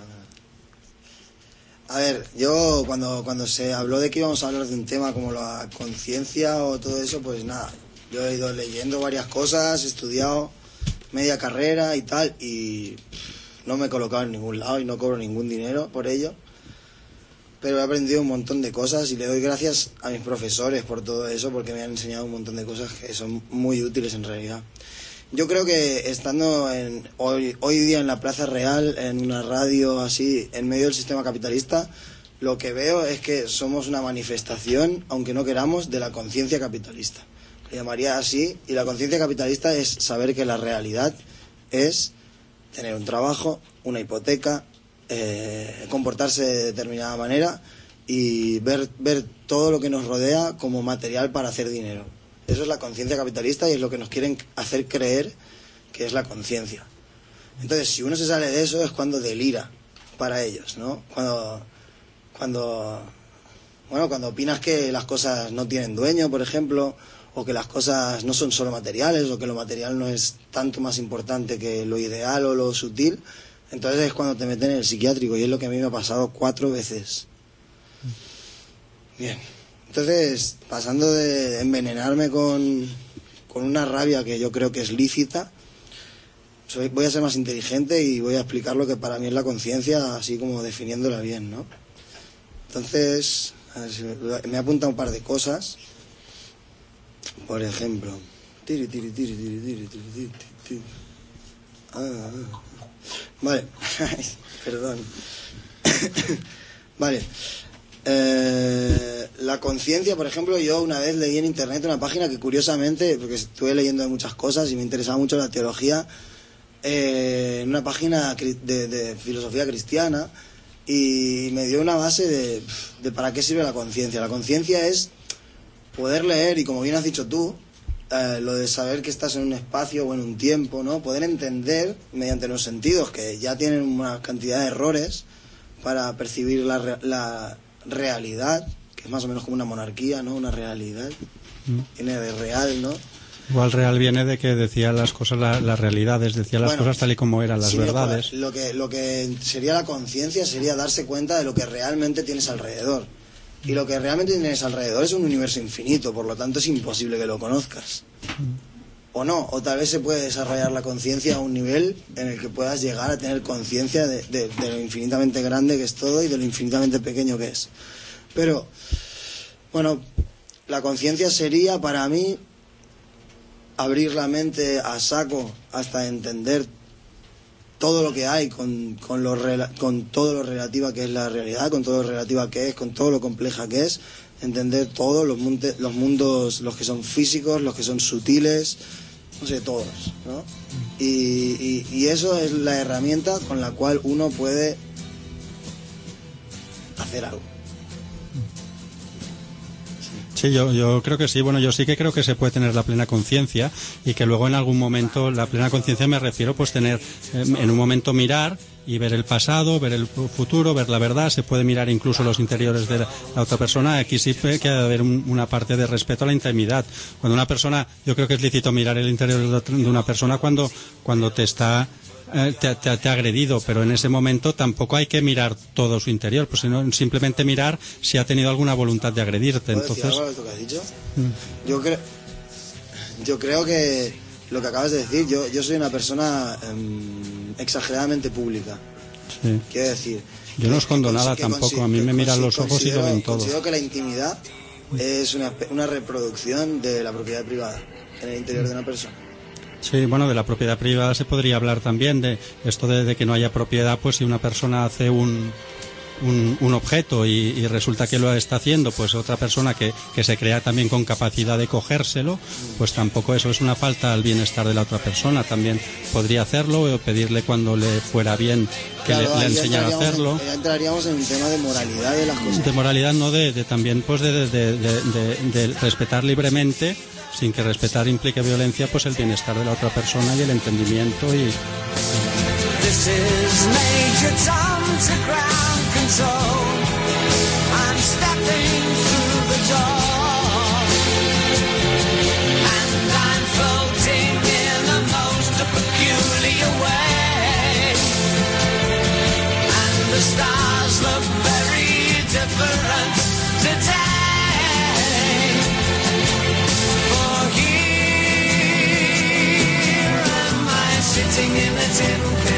A ver, yo cuando se habló de que íbamos a hablar de un tema como la conciencia o todo eso, pues nada, yo he ido leyendo varias cosas, he estudiado media carrera y tal, y no me he colocado en ningún lado y no cobro ningún dinero por ello, pero he aprendido un montón de cosas y le doy gracias a mis profesores por todo eso, porque me han enseñado un montón de cosas que son muy útiles en realidad. Yo creo que estando hoy día en la Plaza Real, en una radio así, en medio del sistema capitalista, lo que veo es que somos una manifestación, aunque no queramos, de la conciencia capitalista. Le llamaría así, y la conciencia capitalista es saber que la realidad es tener un trabajo, una hipoteca, comportarse de determinada manera y ver todo lo que nos rodea como material para hacer dinero. Eso es la conciencia capitalista y es lo que nos quieren hacer creer que es la conciencia. Entonces, si uno se sale de eso es cuando delira para ellos, ¿no? Cuando opinas que las cosas no tienen dueño, por ejemplo, o que las cosas no son solo materiales, o que lo material no es tanto más importante que lo ideal o lo sutil, entonces es cuando te meten en el psiquiátrico, y es lo que a mí me ha pasado 4 veces. Bien. Entonces, pasando de envenenarme con una rabia que yo creo que es lícita, voy a ser más inteligente y voy a explicar lo que para mí es la conciencia, así como definiéndola bien, ¿no? Entonces, a ver si me he apuntado un par de cosas. Por ejemplo, vale, perdón. Vale. La conciencia, por ejemplo, yo una vez leí en internet una página que curiosamente, porque estuve leyendo de muchas cosas y me interesaba mucho la teología, en una página de filosofía cristiana, y me dio una base de para qué sirve la conciencia. La conciencia es poder leer, y como bien has dicho tú, lo de saber que estás en un espacio o en un tiempo, ¿no? Poder entender mediante los sentidos, que ya tienen una cantidad de errores para percibir la realidad, que es más o menos como una monarquía, ¿no? Una realidad. Viene de real, ¿no? Igual real viene de que decía las cosas, las realidades, decía las cosas tal y como eran, las verdades. Lo que sería la conciencia sería darse cuenta de lo que realmente tienes alrededor. Y lo que realmente tienes alrededor es un universo infinito, por lo tanto es imposible que lo conozcas. O no, o tal vez se puede desarrollar la conciencia a un nivel en el que puedas llegar a tener conciencia de lo infinitamente grande que es todo y de lo infinitamente pequeño que es. Pero, bueno, la conciencia sería para mí abrir la mente a saco hasta entender todo lo que hay con todo lo relativa que es la realidad, con todo lo relativa que es, con todo lo compleja que es, entender todos los mundos, los que son físicos, los que son sutiles, no sé, todos, ¿no? Y eso es la herramienta con la cual uno puede hacer algo. Sí, yo creo que sí. Bueno, yo sí que creo que se puede tener la plena conciencia y que luego en algún momento, la plena conciencia me refiero pues tener, en un momento mirar y ver el pasado, ver el futuro, ver la verdad. Se puede mirar incluso los interiores de la otra persona. Aquí sí que haber una parte de respeto a la intimidad. Cuando una persona, yo creo que es lícito mirar el interior de una persona cuando te está te ha agredido, pero en ese momento tampoco hay que mirar todo su interior, pues sino simplemente mirar si ha tenido alguna voluntad de agredirte. Entonces, ¿puedo decir algo de esto que has dicho? Yo creo que lo que acabas de decir, yo soy una persona exageradamente pública. Sí. Quiero decir, yo no escondo nada tampoco, a mí me miran los ojos y lo ven todo. Considero que la intimidad es una reproducción de la propiedad privada en el interior de una persona. Sí, bueno, de la propiedad privada se podría hablar también, de esto de que no haya propiedad, pues si una persona hace un objeto y resulta que lo está haciendo pues otra persona que se crea también con capacidad de cogérselo, pues tampoco eso es una falta al bienestar de la otra persona. También podría hacerlo o pedirle cuando le fuera bien que le enseñara a hacerlo. Ya entraríamos en un tema de moralidad de las cosas. De moralidad, no, de también pues de respetar libremente, sin que respetar implique violencia, pues el bienestar de la otra persona y el entendimiento y... This is Major Tom to ground control. I'm stepping through the door, and I'm floating in a most peculiar way, and the stars look very different today, for here am I sitting in a tin can.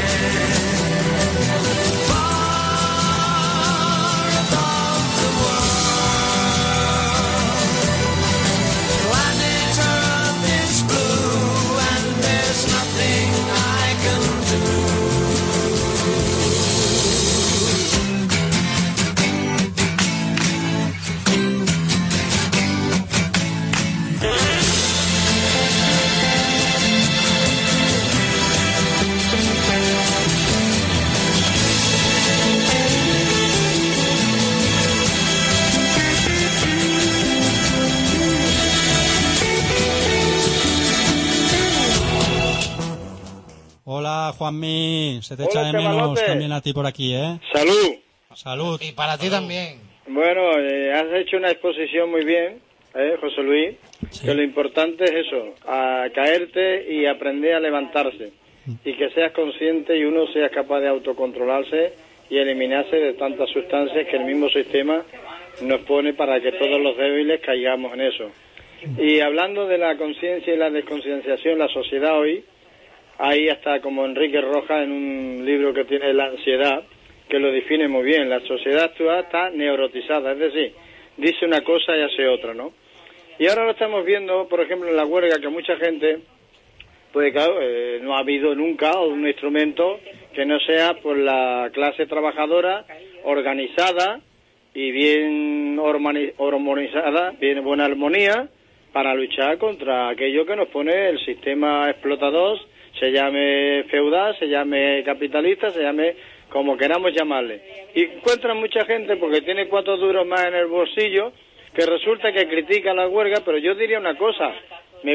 Hola, Juanmi, se te echa de menos también a ti por aquí, ¿eh? Salud. Salud. Y para ti también. Bueno, has hecho una exposición muy bien, José Luis, sí. Que lo importante es eso, a caerte y aprender a levantarse, y que seas consciente y uno sea capaz de autocontrolarse y eliminarse de tantas sustancias que el mismo sistema nos pone para que todos los débiles caigamos en eso. Y hablando de la conciencia y la desconcienciación, la sociedad hoy, hay hasta como Enrique Rojas en un libro que tiene La ansiedad, que lo define muy bien. La sociedad actual está neurotizada, es decir, dice una cosa y hace otra, ¿no? Y ahora lo estamos viendo, por ejemplo, en la huelga, que mucha gente, pues claro, no ha habido nunca un instrumento que no sea por la clase trabajadora organizada y bien hormonizada, bien buena armonía, para luchar contra aquello que nos pone el sistema explotador, se llame feudal, se llame capitalista, se llame como queramos llamarle. Y encuentran mucha gente porque tiene 4 duros más en el bolsillo, que resulta que critica la huelga, pero yo diría una cosa, me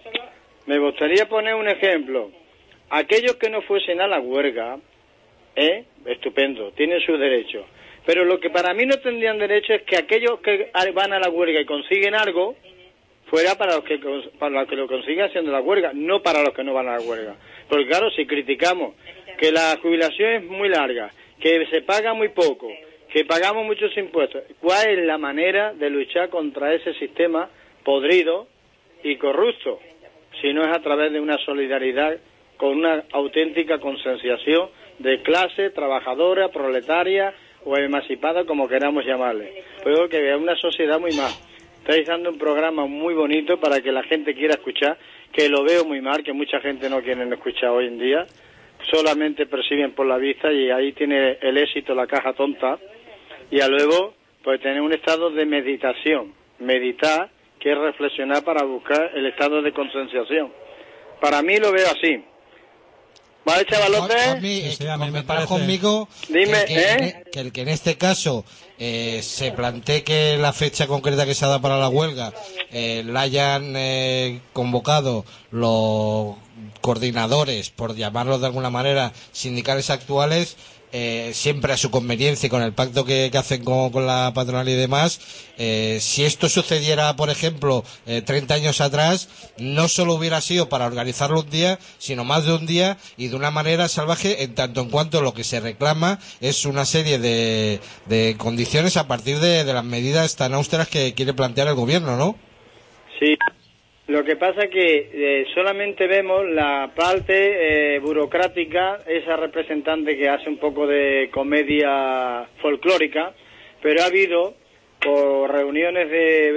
gustaría poner un ejemplo. Aquellos que no fuesen a la huelga, estupendo, tienen sus derechos. Pero lo que para mí no tendrían derecho es que aquellos que van a la huelga y consiguen algo, fuera para los que lo consigan haciendo la huelga, no para los que no van a la huelga. Porque claro, si criticamos que la jubilación es muy larga, que se paga muy poco, que pagamos muchos impuestos, ¿cuál es la manera de luchar contra ese sistema podrido y corrupto? Si no es a través de una solidaridad con una auténtica concienciación de clase trabajadora, proletaria o emancipada, como queramos llamarle. Creo que es una sociedad muy mal. Estáis dando un programa muy bonito para que la gente quiera escuchar, que lo veo muy mal, que mucha gente no quiere escuchar hoy en día, solamente perciben por la vista y ahí tiene el éxito la caja tonta, y a luego pues tener un estado de meditación, meditar, que es reflexionar para buscar el estado de concienciación. Para mí lo veo así. ¿Vale, chavalotes? A mí me parece conmigo. Dime, que el que en este caso se plantee que la fecha concreta que se ha dado para la huelga la hayan convocado los coordinadores, por llamarlos de alguna manera, sindicales actuales, siempre a su conveniencia y con el pacto que hacen con la patronal y demás. Si esto sucediera, por ejemplo, 30 años atrás, no solo hubiera sido para organizarlo un día, sino más de un día y de una manera salvaje, en tanto en cuanto lo que se reclama es una serie de condiciones a partir de las medidas tan austeras que quiere plantear el gobierno, ¿no? Sí. Lo que pasa es que solamente vemos la parte burocrática, esa representante que hace un poco de comedia folclórica, pero ha habido, por reuniones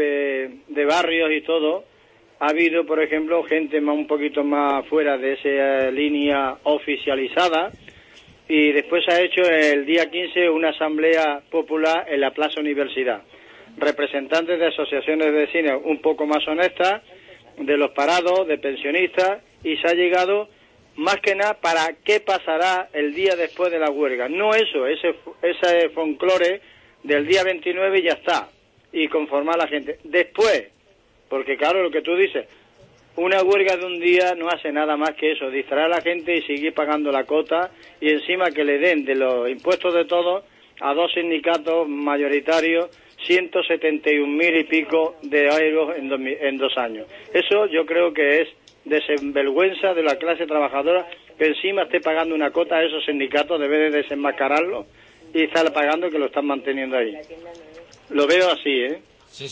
de barrios y todo, ha habido, por ejemplo, gente un poquito más fuera de esa línea oficializada, y después ha hecho el día 15 una asamblea popular en la Plaza Universidad. Representantes de asociaciones de vecinos un poco más honestas, de los parados, de pensionistas, y se ha llegado más que nada para qué pasará el día después de la huelga. No eso, ese folclore del día 29 y ya está, y conformar a la gente. Después, porque claro, lo que tú dices, una huelga de un día no hace nada más que eso, distraer a la gente y seguir pagando la cota, y encima que le den de los impuestos de todos a 2 sindicatos mayoritarios 171.000 y pico de euros en 2 años. Eso yo creo que es desvergüenza de la clase trabajadora, que encima esté pagando una cota a esos sindicatos, debe de desenmascararlo y estar pagando, que lo están manteniendo ahí. Lo veo así, ¿eh? Sí,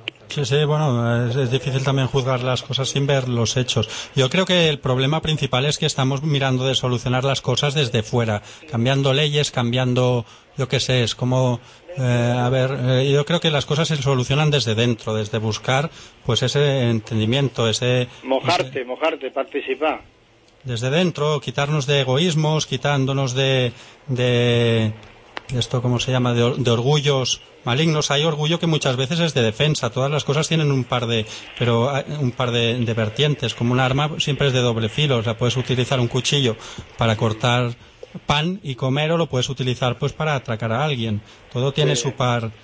bueno, es difícil también juzgar las cosas sin ver los hechos. Yo creo que el problema principal es que estamos mirando de solucionar las cosas desde fuera, cambiando leyes, cambiando, yo qué sé, es como, yo creo que las cosas se solucionan desde dentro, desde buscar, pues ese entendimiento, Mojarte, participar. Desde dentro, quitarnos de egoísmos, quitándonos de esto, ¿cómo se llama?, de orgullos malignos. Hay orgullo que muchas veces es de defensa. Todas las cosas tienen un par de vertientes. Como un arma siempre es de doble filo. O sea, puedes utilizar un cuchillo para cortar pan y comer, o lo puedes utilizar pues para atracar a alguien. Todo tiene su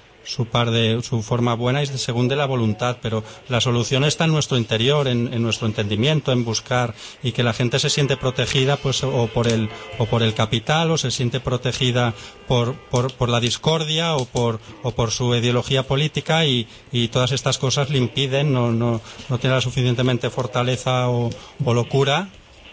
forma buena y según de la voluntad, pero la solución está en nuestro interior, en nuestro entendimiento, en buscar, y que la gente se siente protegida pues o por el capital, o se siente protegida por la discordia o por su ideología política, y todas estas cosas le impiden, no tiene la suficientemente fortaleza o locura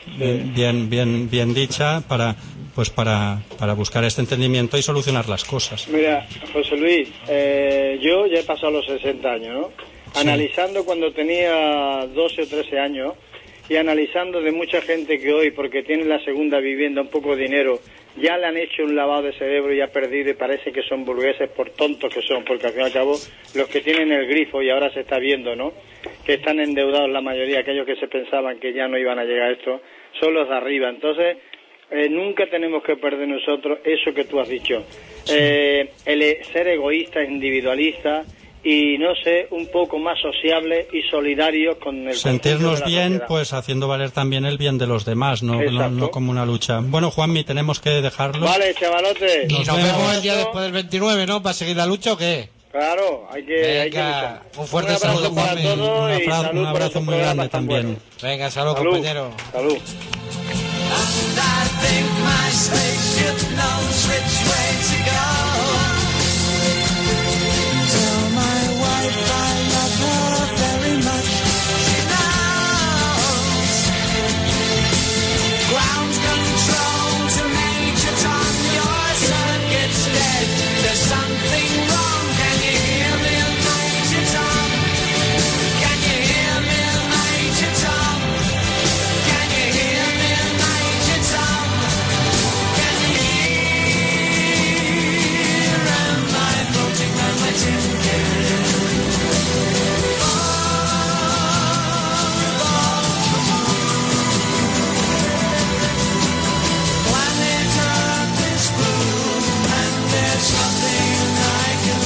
bien dicha para buscar este entendimiento y solucionar las cosas. Mira, José Luis, yo ya he pasado los 60 años, ¿no? Sí. Analizando cuando tenía 12 o 13 años, y analizando de mucha gente que hoy, porque tiene la segunda vivienda, un poco de dinero, ya le han hecho un lavado de cerebro y ha perdido, y parece que son burgueses por tontos que son, porque al fin y al cabo los que tienen el grifo, y ahora se está viendo, ¿no?, que están endeudados la mayoría, aquellos que se pensaban que ya no iban a llegar a esto, son los de arriba. Entonces nunca tenemos que perder nosotros eso que tú has dicho. El ser egoísta, individualista y, no sé, un poco más sociable y solidario con el sentirnos bien, sociedad. pues haciendo valer también el bien de los demás, no como una lucha. Bueno, Juanmi, tenemos que dejarlo. Vale, chavalote. Y nos vemos el día después del 29, ¿no? ¿Para seguir la lucha o qué? Claro, hay que luchar. Un fuerte Un abrazo saludo, para Juanmi. todos y Un salud por abrazo estos muy grande programas tan también. buenos. Venga, salud, Salud. compañero. Salud. Tell my wife I love her very much. She knows. Ground control to Major Tom. Your circuit's dead. There's something wrong. Can you hear me, Major Tom? Can you hear me, Major Tom? Can you hear me, Major Tom? Can you hear? Am I floating on my tin can? Planet Earth is blue, and there's nothing I can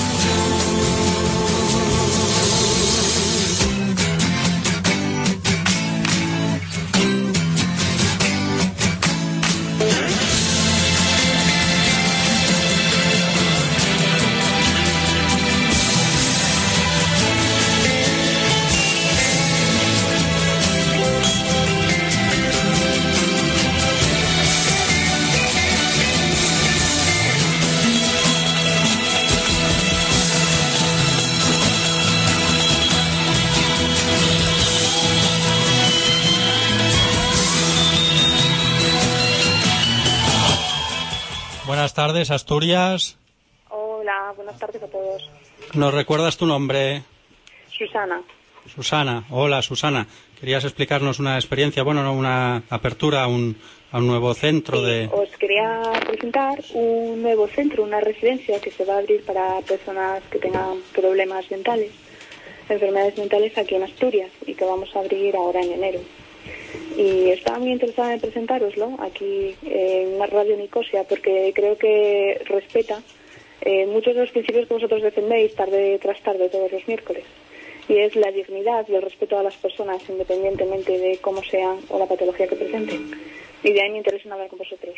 Buenas tardes, Asturias. Hola, buenas tardes a todos. ¿Nos recuerdas tu nombre? Susana. Susana. Hola, Susana. Querías explicarnos una experiencia, una apertura a un nuevo centro de... Os quería presentar un nuevo centro, una residencia que se va a abrir para personas que tengan problemas mentales, enfermedades mentales aquí en Asturias, y que vamos a abrir ahora en enero. Y estaba muy interesada en presentároslo aquí en Radio Nicosia, porque creo que respeta muchos de los principios que vosotros defendéis tarde tras tarde todos los miércoles, y es la dignidad y el respeto a las personas independientemente de cómo sean o la patología que presenten, y de ahí me interesa en hablar con vosotros.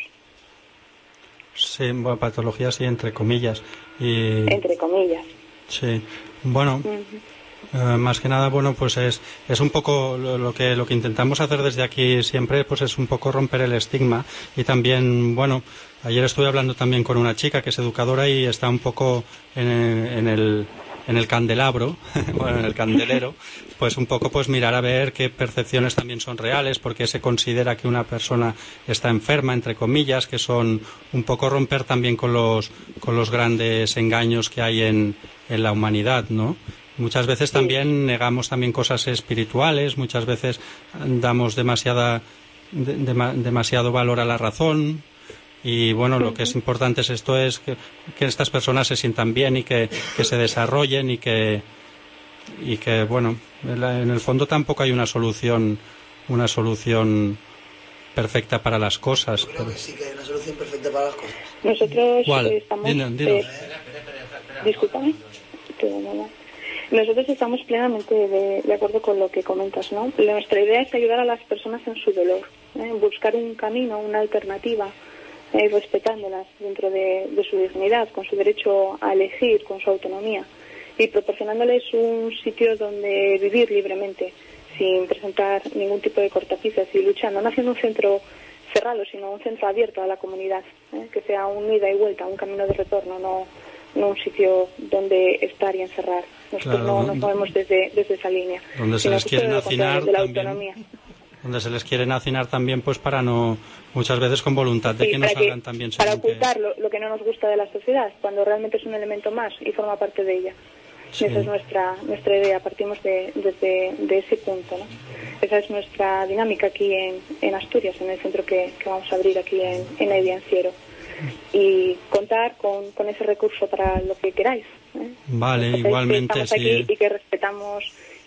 Sí, bueno, patología sí, entre comillas. Y... Entre comillas. Sí, bueno... más que nada, pues es un poco lo que intentamos hacer desde aquí siempre, pues es un poco romper el estigma. Y también, ayer estuve hablando también con una chica que es educadora y está un poco en el candelabro, en el candelero, pues un poco mirar a ver qué percepciones también son reales, porque se considera que una persona está enferma, entre comillas, que son un poco romper también con los grandes engaños que hay en la humanidad, ¿no? Muchas veces también negamos también cosas espirituales, muchas veces damos demasiado valor a la razón, y lo que es importante es esto, es que estas personas se sientan bien y que se desarrollen y que en el fondo tampoco hay una solución perfecta para las cosas. Yo creo que sí que hay una solución perfecta para las cosas. Nosotros ¿Cuál? estamos... Dinos. Discúlpame. Nosotros estamos plenamente de acuerdo con lo que comentas, ¿no? Nuestra idea es ayudar a las personas en su dolor, buscar un camino, una alternativa, respetándolas dentro de su dignidad, con su derecho a elegir, con su autonomía, y proporcionándoles un sitio donde vivir libremente, sin presentar ningún tipo de cortapisas, y luchando, no haciendo un centro cerrado, sino un centro abierto a la comunidad, que sea un ida y vuelta, un camino de retorno, no un sitio donde estar y encerrar. Nosotros no nos movemos desde esa línea. Donde se les quieren hacinar de la autonomía. Donde se les quieren hacinar también, pues para no, muchas veces con voluntad de que no salgan también. Para ocultar lo que no nos gusta de la sociedad, cuando realmente es un elemento más y forma parte de ella. Sí. Esa es nuestra idea, partimos de ese punto, ¿no? Esa es nuestra dinámica aquí en Asturias, en el centro que vamos a abrir aquí en Evidenciero. Y contar con ese recurso para lo que queráis. Vale, igualmente, que estamos aquí y que respetamos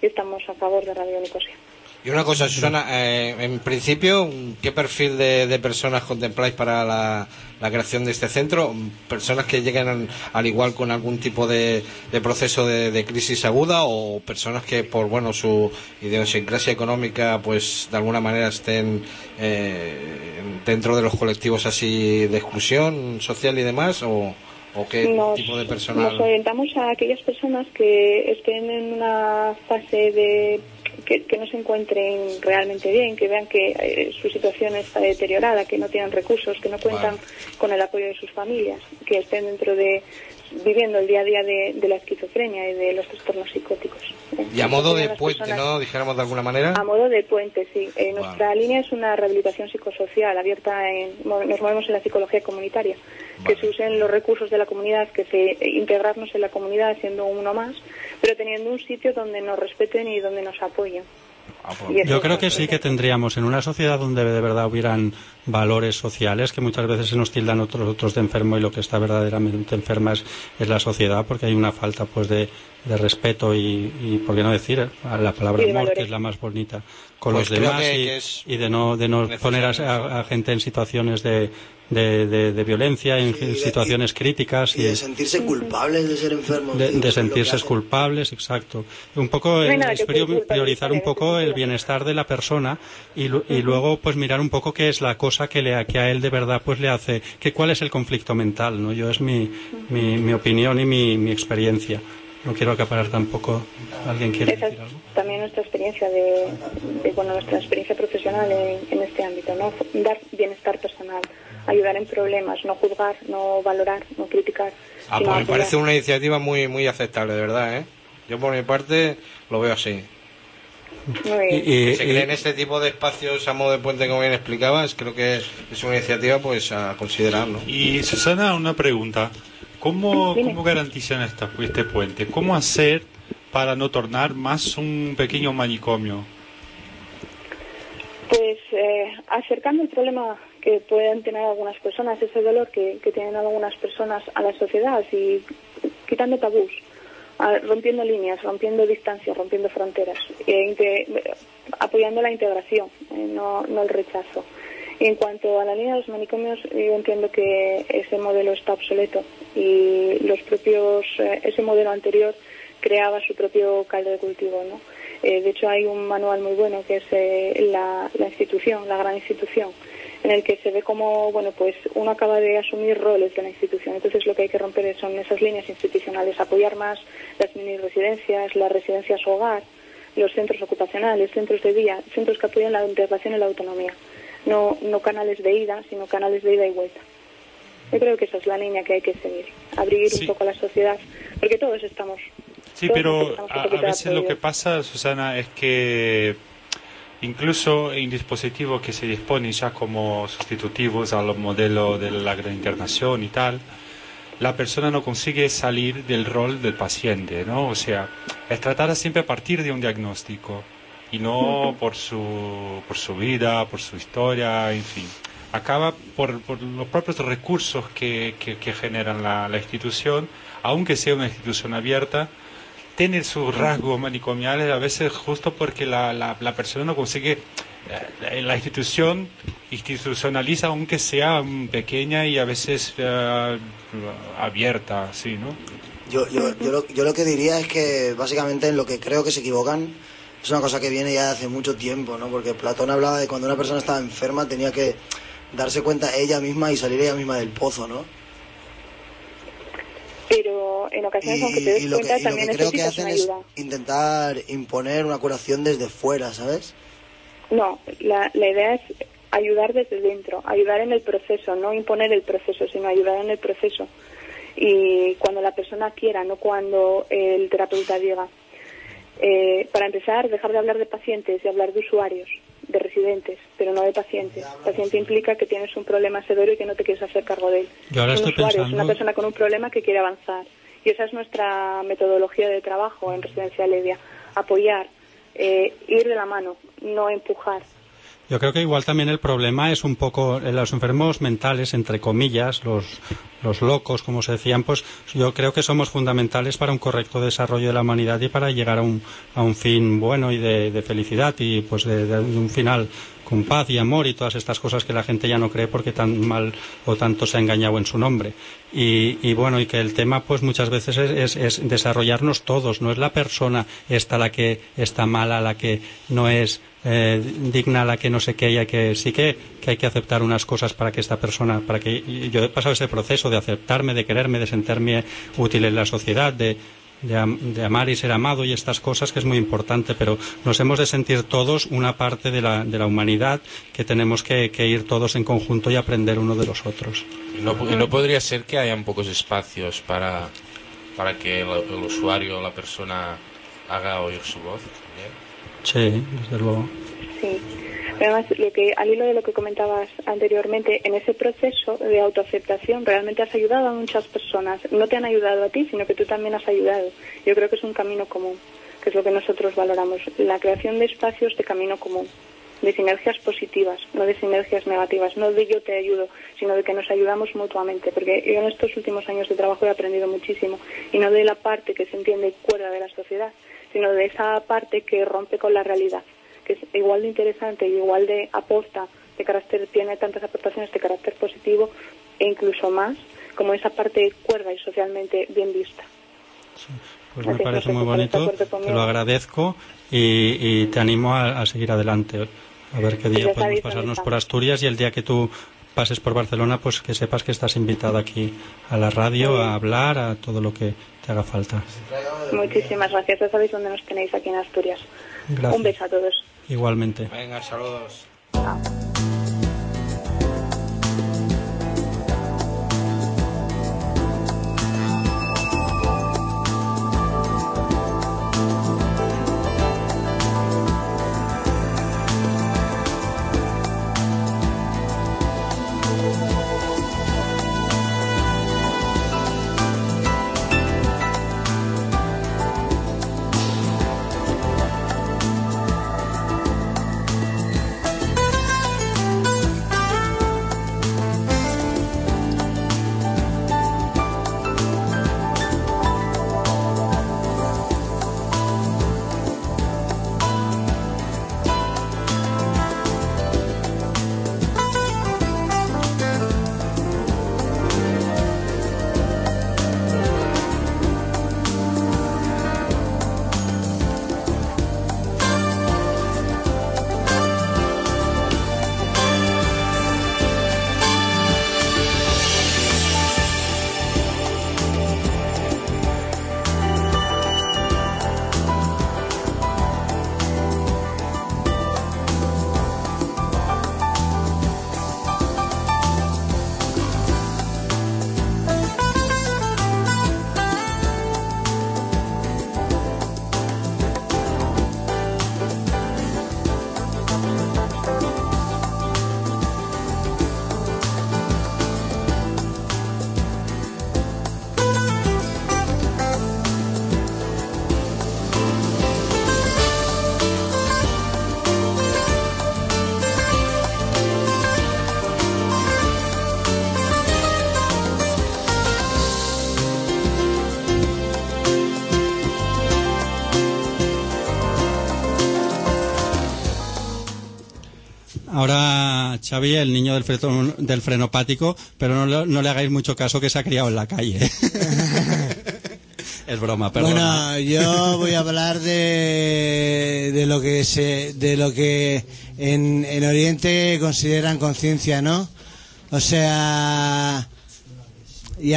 y estamos a favor de Radio Nicosia. Y una cosa, Susana, en principio, ¿qué perfil de personas contempláis para la creación de este centro? ¿Personas que lleguen al igual con algún tipo de proceso de crisis aguda, o personas que por su idiosincrasia económica pues de alguna manera estén dentro de los colectivos así de exclusión social y demás, o qué tipo de personal? Nos orientamos a aquellas personas que estén en una fase de que no se encuentren realmente bien, que vean que su situación está deteriorada, que no tienen recursos, que no cuentan con el apoyo de sus familias, que estén viviendo el día a día de la esquizofrenia y de los trastornos psicóticos. Y a modo de puente, ¿no? Dijéramos de alguna manera. A modo de puente, sí. Nuestra línea es una rehabilitación psicosocial abierta, nos movemos en la psicología comunitaria, que se usen los recursos de la comunidad, integrarnos en la comunidad siendo uno más, pero teniendo un sitio donde nos respeten y donde nos apoyen. Yo creo que sí que tendríamos, en una sociedad donde de verdad hubieran valores sociales, que muchas veces se nos tildan otros de enfermo, y lo que está verdaderamente enferma es la sociedad, porque hay una falta pues de respeto y por qué no decir la palabra amor, que es la más bonita, con los demás, y de no poner a gente en situaciones de violencia, en situaciones críticas, y de sentirse culpables de ser enfermos, de sentirse culpables, exacto. Un poco priorizar un poco el bienestar de la persona, y luego pues mirar un poco qué es la cosa que a él de verdad pues le hace, cuál es el conflicto mental, ¿no? Yo es mi opinión y mi experiencia. No quiero acaparar tampoco. ¿Alguien quiere decir algo? También nuestra experiencia nuestra experiencia profesional en este ámbito, ¿no? Dar bienestar personal, ayudar en problemas, no juzgar, no valorar, no criticar. Pues me parece una iniciativa muy muy aceptable, de verdad, ¿eh? Yo por mi parte lo veo así. Se creen este tipo de espacios a modo de puente, como bien explicabas, creo que es una iniciativa pues a considerar, ¿no? Y Susana, una pregunta. ¿Cómo garantizan este puente? ¿Cómo hacer para no tornar más un pequeño manicomio? Pues acercando el problema que pueden tener algunas personas, ese dolor que tienen algunas personas a la sociedad, y quitando tabús, rompiendo líneas, rompiendo distancias, rompiendo fronteras, apoyando la integración, no el rechazo. Y en cuanto a la línea de los manicomios, yo entiendo que ese modelo está obsoleto, y ese modelo anterior creaba su propio caldo de cultivo, ¿no? De hecho, hay un manual muy bueno que es la gran institución, en el que se ve como, pues uno acaba de asumir roles de la institución. Entonces, lo que hay que romper son esas líneas institucionales, apoyar más las mini residencias, las residencias hogar, los centros ocupacionales, centros de día, centros que apoyan la integración y la autonomía. No canales de ida, sino canales de ida y vuelta. Yo creo que esa es la línea que hay que seguir, abrir un poco a la sociedad, porque todos estamos... Sí, pero a veces lo que pasa, Susana, es que incluso en dispositivos que se disponen ya como sustitutivos a los modelos de la gran internación y tal, la persona no consigue salir del rol del paciente, ¿no? O sea, es tratada siempre a partir de un diagnóstico, y no por su vida, por su historia, en fin. Acaba por los propios recursos que generan la institución, aunque sea una institución abierta, tener sus rasgos manicomiales a veces justo porque la persona no consigue, la institución institucionaliza, aunque sea pequeña y a veces abierta, ¿sí, no? Yo lo que diría es que básicamente en lo que creo que se equivocan es una cosa que viene ya de hace mucho tiempo, ¿no? Porque Platón hablaba de cuando una persona estaba enferma tenía que darse cuenta ella misma y salir ella misma del pozo, ¿no? Pero en ocasiones, aunque te des cuenta, también necesitas una ayuda. Es intentar imponer una curación desde fuera, ¿sabes? No, la idea es ayudar desde dentro, ayudar en el proceso, no imponer el proceso, sino ayudar en el proceso. Y cuando la persona quiera, no cuando el terapeuta diga. Para empezar, dejar de hablar de pacientes y hablar de usuarios, de residentes, pero no de pacientes. Paciente implica que tienes un problema severo y que no te quieres hacer cargo de él. Yo ahora estoy usuario es una persona con un problema que quiere avanzar. Y esa es nuestra metodología de trabajo en Residencia Ledia. Apoyar, ir de la mano, no empujar. Yo creo que igual también el problema es un poco los enfermos mentales, entre comillas, los locos, como se decían, pues yo creo que somos fundamentales para un correcto desarrollo de la humanidad y para llegar a un fin bueno y de felicidad y pues de un final con paz y amor y todas estas cosas que la gente ya no cree porque tan mal o tanto se ha engañado en su nombre. Y bueno, y que el tema pues muchas veces es desarrollarnos todos, no es la persona esta la que está mala, la que no es digna, la que no sé qué, y que sí que hay que aceptar unas cosas para que esta persona, para que yo he pasado ese proceso de aceptarme, de quererme, de sentirme útil en la sociedad, de amar y ser amado y estas cosas, que es muy importante, pero nos hemos de sentir todos una parte de la humanidad, que tenemos que ir todos en conjunto y aprender uno de los otros. ¿Y no podría ser que hayan pocos espacios para que el usuario o la persona haga oír su voz también? Sí, desde luego. Sí. Además, al hilo de lo que comentabas anteriormente, en ese proceso de autoaceptación realmente has ayudado a muchas personas. No te han ayudado a ti, sino que tú también has ayudado. Yo creo que es un camino común, que es lo que nosotros valoramos. La creación de espacios de camino común, de sinergias positivas, no de sinergias negativas, no de yo te ayudo, sino de que nos ayudamos mutuamente. Porque yo en estos últimos años de trabajo he aprendido muchísimo, y no de la parte que se entiende fuera de la sociedad, sino de esa parte que rompe con la realidad, que es igual de interesante y igual de aposta, de carácter, tiene tantas aportaciones de carácter positivo e incluso más, como esa parte cuerda y socialmente bien vista. Sí, pues me parece muy bonito, te lo agradezco y te animo a seguir adelante. A ver qué día podemos pasarnos por Asturias, y el día que tú pases por Barcelona, pues que sepas que estás invitada aquí a la radio, a hablar, a todo lo que te haga falta. Muchísimas gracias, ya sabéis dónde nos tenéis aquí en Asturias. Gracias. Un beso a todos. Igualmente. Venga, saludos. Chao. Ahora Xavi, el niño del frenopático, pero no le hagáis mucho caso, que se ha criado en la calle. Es broma, perdona. Bueno, yo voy a hablar de lo que en Oriente consideran conciencia, ¿no? O sea, y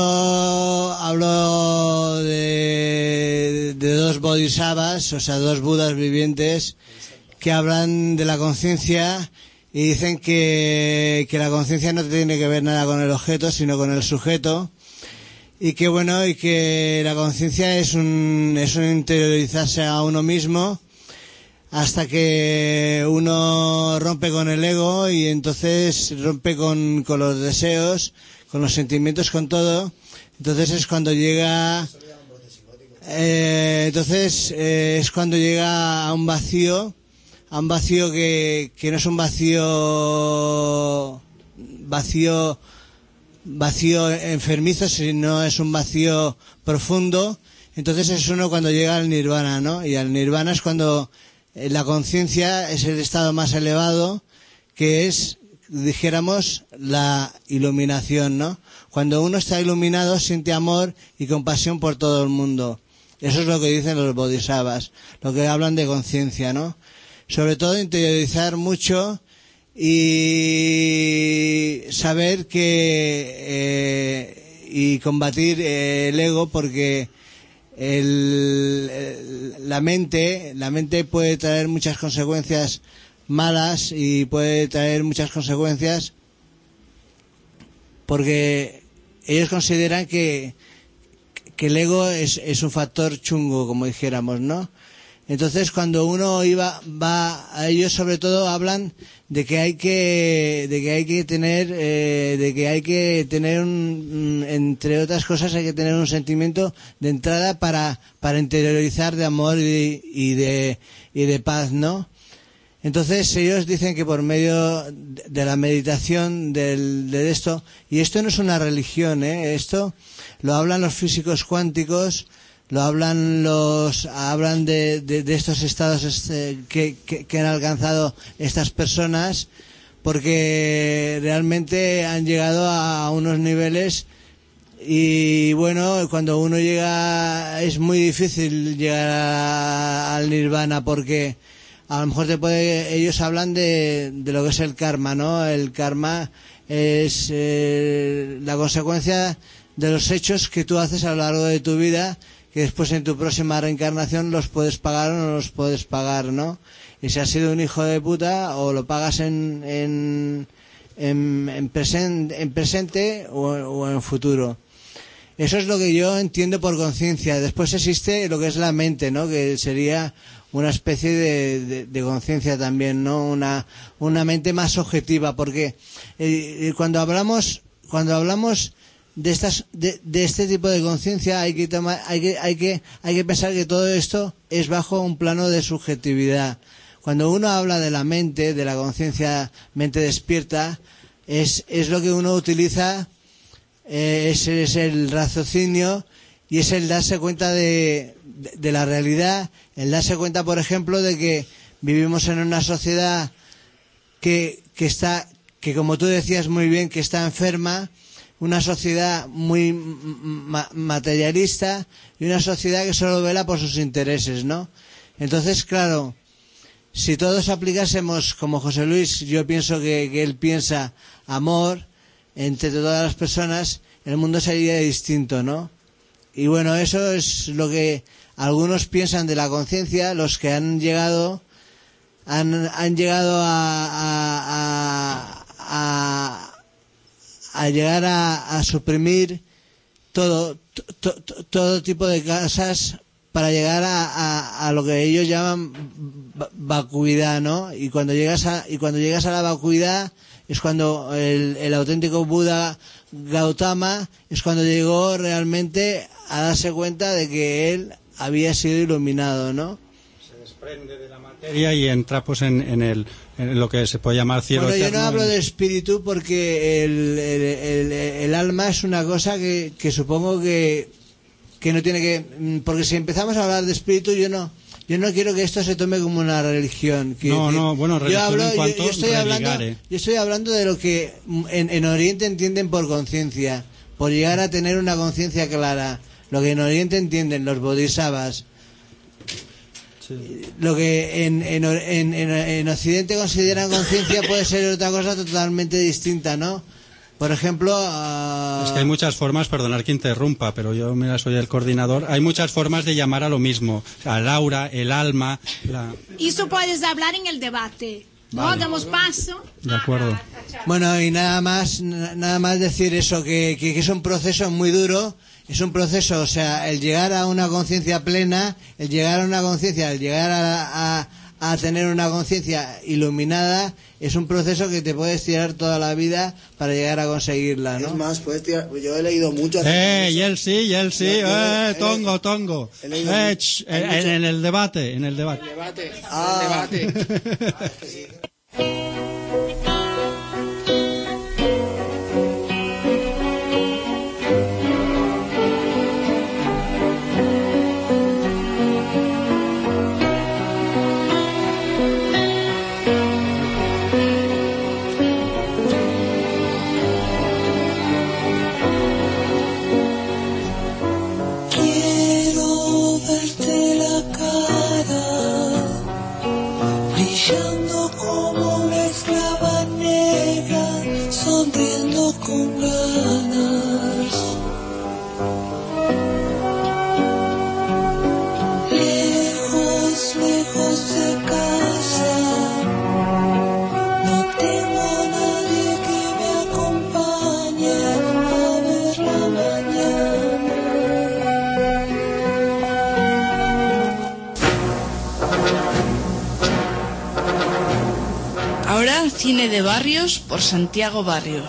hablo de dos bodhisattvas, o sea, dos budas vivientes, que hablan de la conciencia y dicen que la conciencia no tiene que ver nada con el objeto, sino con el sujeto, y que bueno, y que la conciencia es un interiorizarse a uno mismo hasta que uno rompe con el ego, y entonces rompe con los deseos, con los sentimientos, con todo. Entonces es cuando llega es cuando llega a un vacío a un vacío que no es un vacío enfermizo, sino es un vacío profundo. Entonces es uno cuando llega al nirvana, ¿no? Y al nirvana es cuando la conciencia es el estado más elevado, que es, dijéramos, la iluminación, ¿no? Cuando uno está iluminado siente amor y compasión por todo el mundo. Eso es lo que dicen los bodhisattvas, lo que hablan de conciencia, ¿no? Sobre todo interiorizar mucho y saber que y combatir el ego, porque la mente puede traer muchas consecuencias malas y puede traer muchas consecuencias, porque ellos consideran que el ego es un factor chungo, como dijéramos, ¿no? Entonces, cuando uno va a ellos, sobre todo hablan de que hay que tener entre otras cosas, hay que tener un sentimiento de entrada para interiorizar de amor y de paz, ¿no? Entonces ellos dicen que por medio de la meditación de esto, y esto no es una religión, esto lo hablan los físicos cuánticos, lo hablan de estos estados que han alcanzado estas personas, porque realmente han llegado a unos niveles. Y bueno, cuando uno llega, es muy difícil llegar al nirvana, porque a lo mejor ellos hablan de lo que es el karma, ¿no? El karma es la consecuencia de los hechos que tú haces a lo largo de tu vida, que después en tu próxima reencarnación los puedes pagar o no los puedes pagar, ¿no? Y si has sido un hijo de puta, o lo pagas en presente o en futuro. Eso es lo que yo entiendo por conciencia. Después existe lo que es la mente, ¿no? Que sería una especie de conciencia también, ¿no? Una mente más objetiva, porque cuando hablamos de este tipo de conciencia hay que pensar que todo esto es bajo un plano de subjetividad. Cuando uno habla de la mente, de la conciencia, mente despierta, es lo que uno utiliza, es el raciocinio, y es el darse cuenta de la realidad, el darse cuenta, por ejemplo, de que vivimos en una sociedad que como tú decías muy bien, que está enferma, una sociedad muy materialista y una sociedad que solo vela por sus intereses, ¿no? Entonces, claro, si todos aplicásemos, como José Luis, yo pienso que él piensa, amor entre todas las personas, el mundo sería distinto, ¿no? Y bueno, eso es lo que algunos piensan de la conciencia, los que han llegado a llegar a suprimir todo tipo de cosas para llegar a lo que ellos llaman vacuidad, ¿no? Y cuando llegas a la vacuidad es cuando el auténtico Buda Gautama es cuando llegó realmente a darse cuenta de que él había sido iluminado, ¿no? Se desprende de la materia y entra pues en lo que se puede llamar cielo eterno. Yo no hablo de espíritu porque el alma es una cosa que supongo que no tiene que... Porque si empezamos a hablar de espíritu, yo no quiero que esto se tome como una religión. Religión yo estoy hablando de lo que en Oriente entienden por conciencia, por llegar a tener una conciencia clara. Lo que en Oriente entienden los bodhisattvas. Sí. Lo que en Occidente consideran conciencia puede ser otra cosa totalmente distinta, ¿no? Por ejemplo... Es que hay muchas formas, perdonar que interrumpa, pero yo, mira, soy el coordinador. Hay muchas formas de llamar a lo mismo. Al aura, el alma... Eso puedes hablar en el debate. Vale. ¿No? Damos paso. De acuerdo. Bueno, y nada más decir eso, que es un proceso muy duro. Es un proceso, o sea, el llegar a una conciencia plena, el llegar a a tener una conciencia iluminada, es un proceso que te puedes tirar toda la vida para llegar a conseguirla, ¿no? Es más, puedes tirar... Yo he leído mucho... Y él sí, tongo. En el debate. El debate. Quiero verte la cara brillando como una esclava negra, sonriendo con ganas. Lejos, lejos de casa, no tengo nadie que me acompañe a ver la mañana. Ahora Cine de Barrios por Santiago Barrio.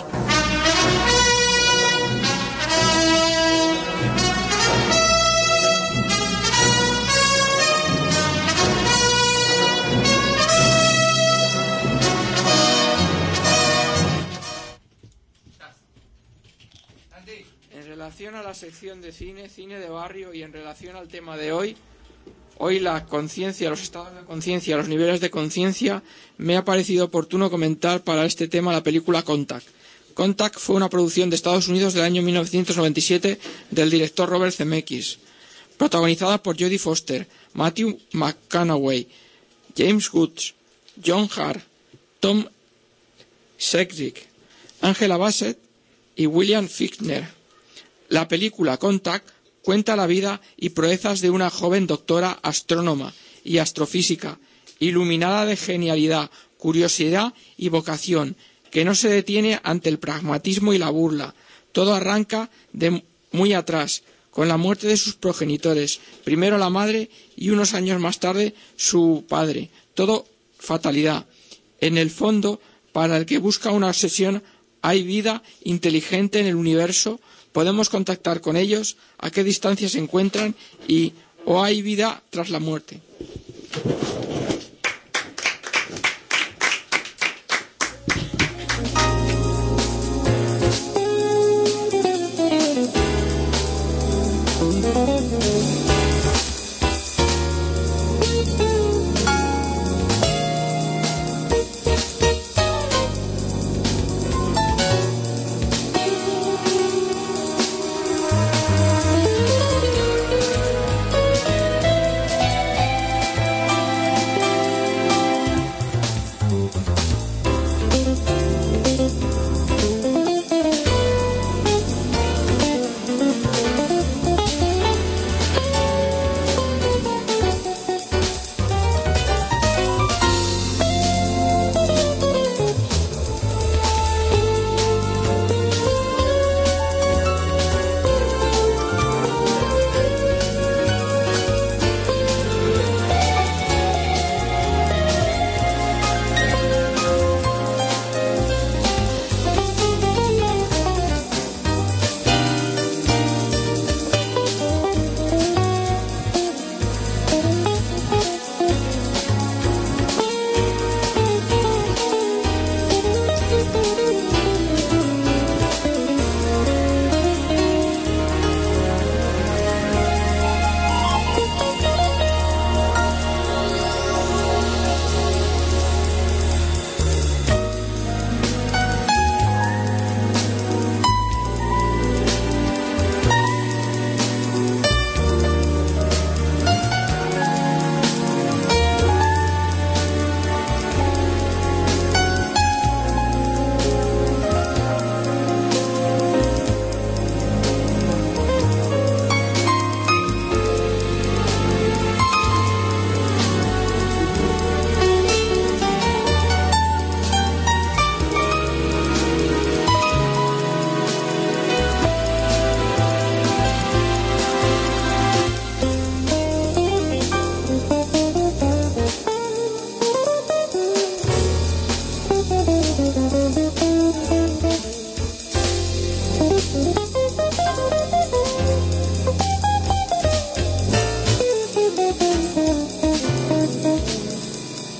En relación a la sección de cine de barrio, y en relación al tema de hoy la conciencia, los estados de conciencia, los niveles de conciencia, me ha parecido oportuno comentar para este tema la película Contact. Contact fue una producción de Estados Unidos del año 1997 del director Robert Zemeckis, protagonizada por Jodie Foster, Matthew McConaughey, James Woods, John Hart, Tom Selleck, Angela Bassett y William Fichtner. La película Contact cuenta la vida y proezas de una joven doctora astrónoma y astrofísica, iluminada de genialidad, curiosidad y vocación, que no se detiene ante el pragmatismo y la burla. Todo arranca de muy atrás, con la muerte de sus progenitores, primero la madre y unos años más tarde su padre. Todo fatalidad. En el fondo, para el que busca una obsesión, hay vida inteligente en el universo. Podemos contactar con ellos, a qué distancia se encuentran o hay vida tras la muerte.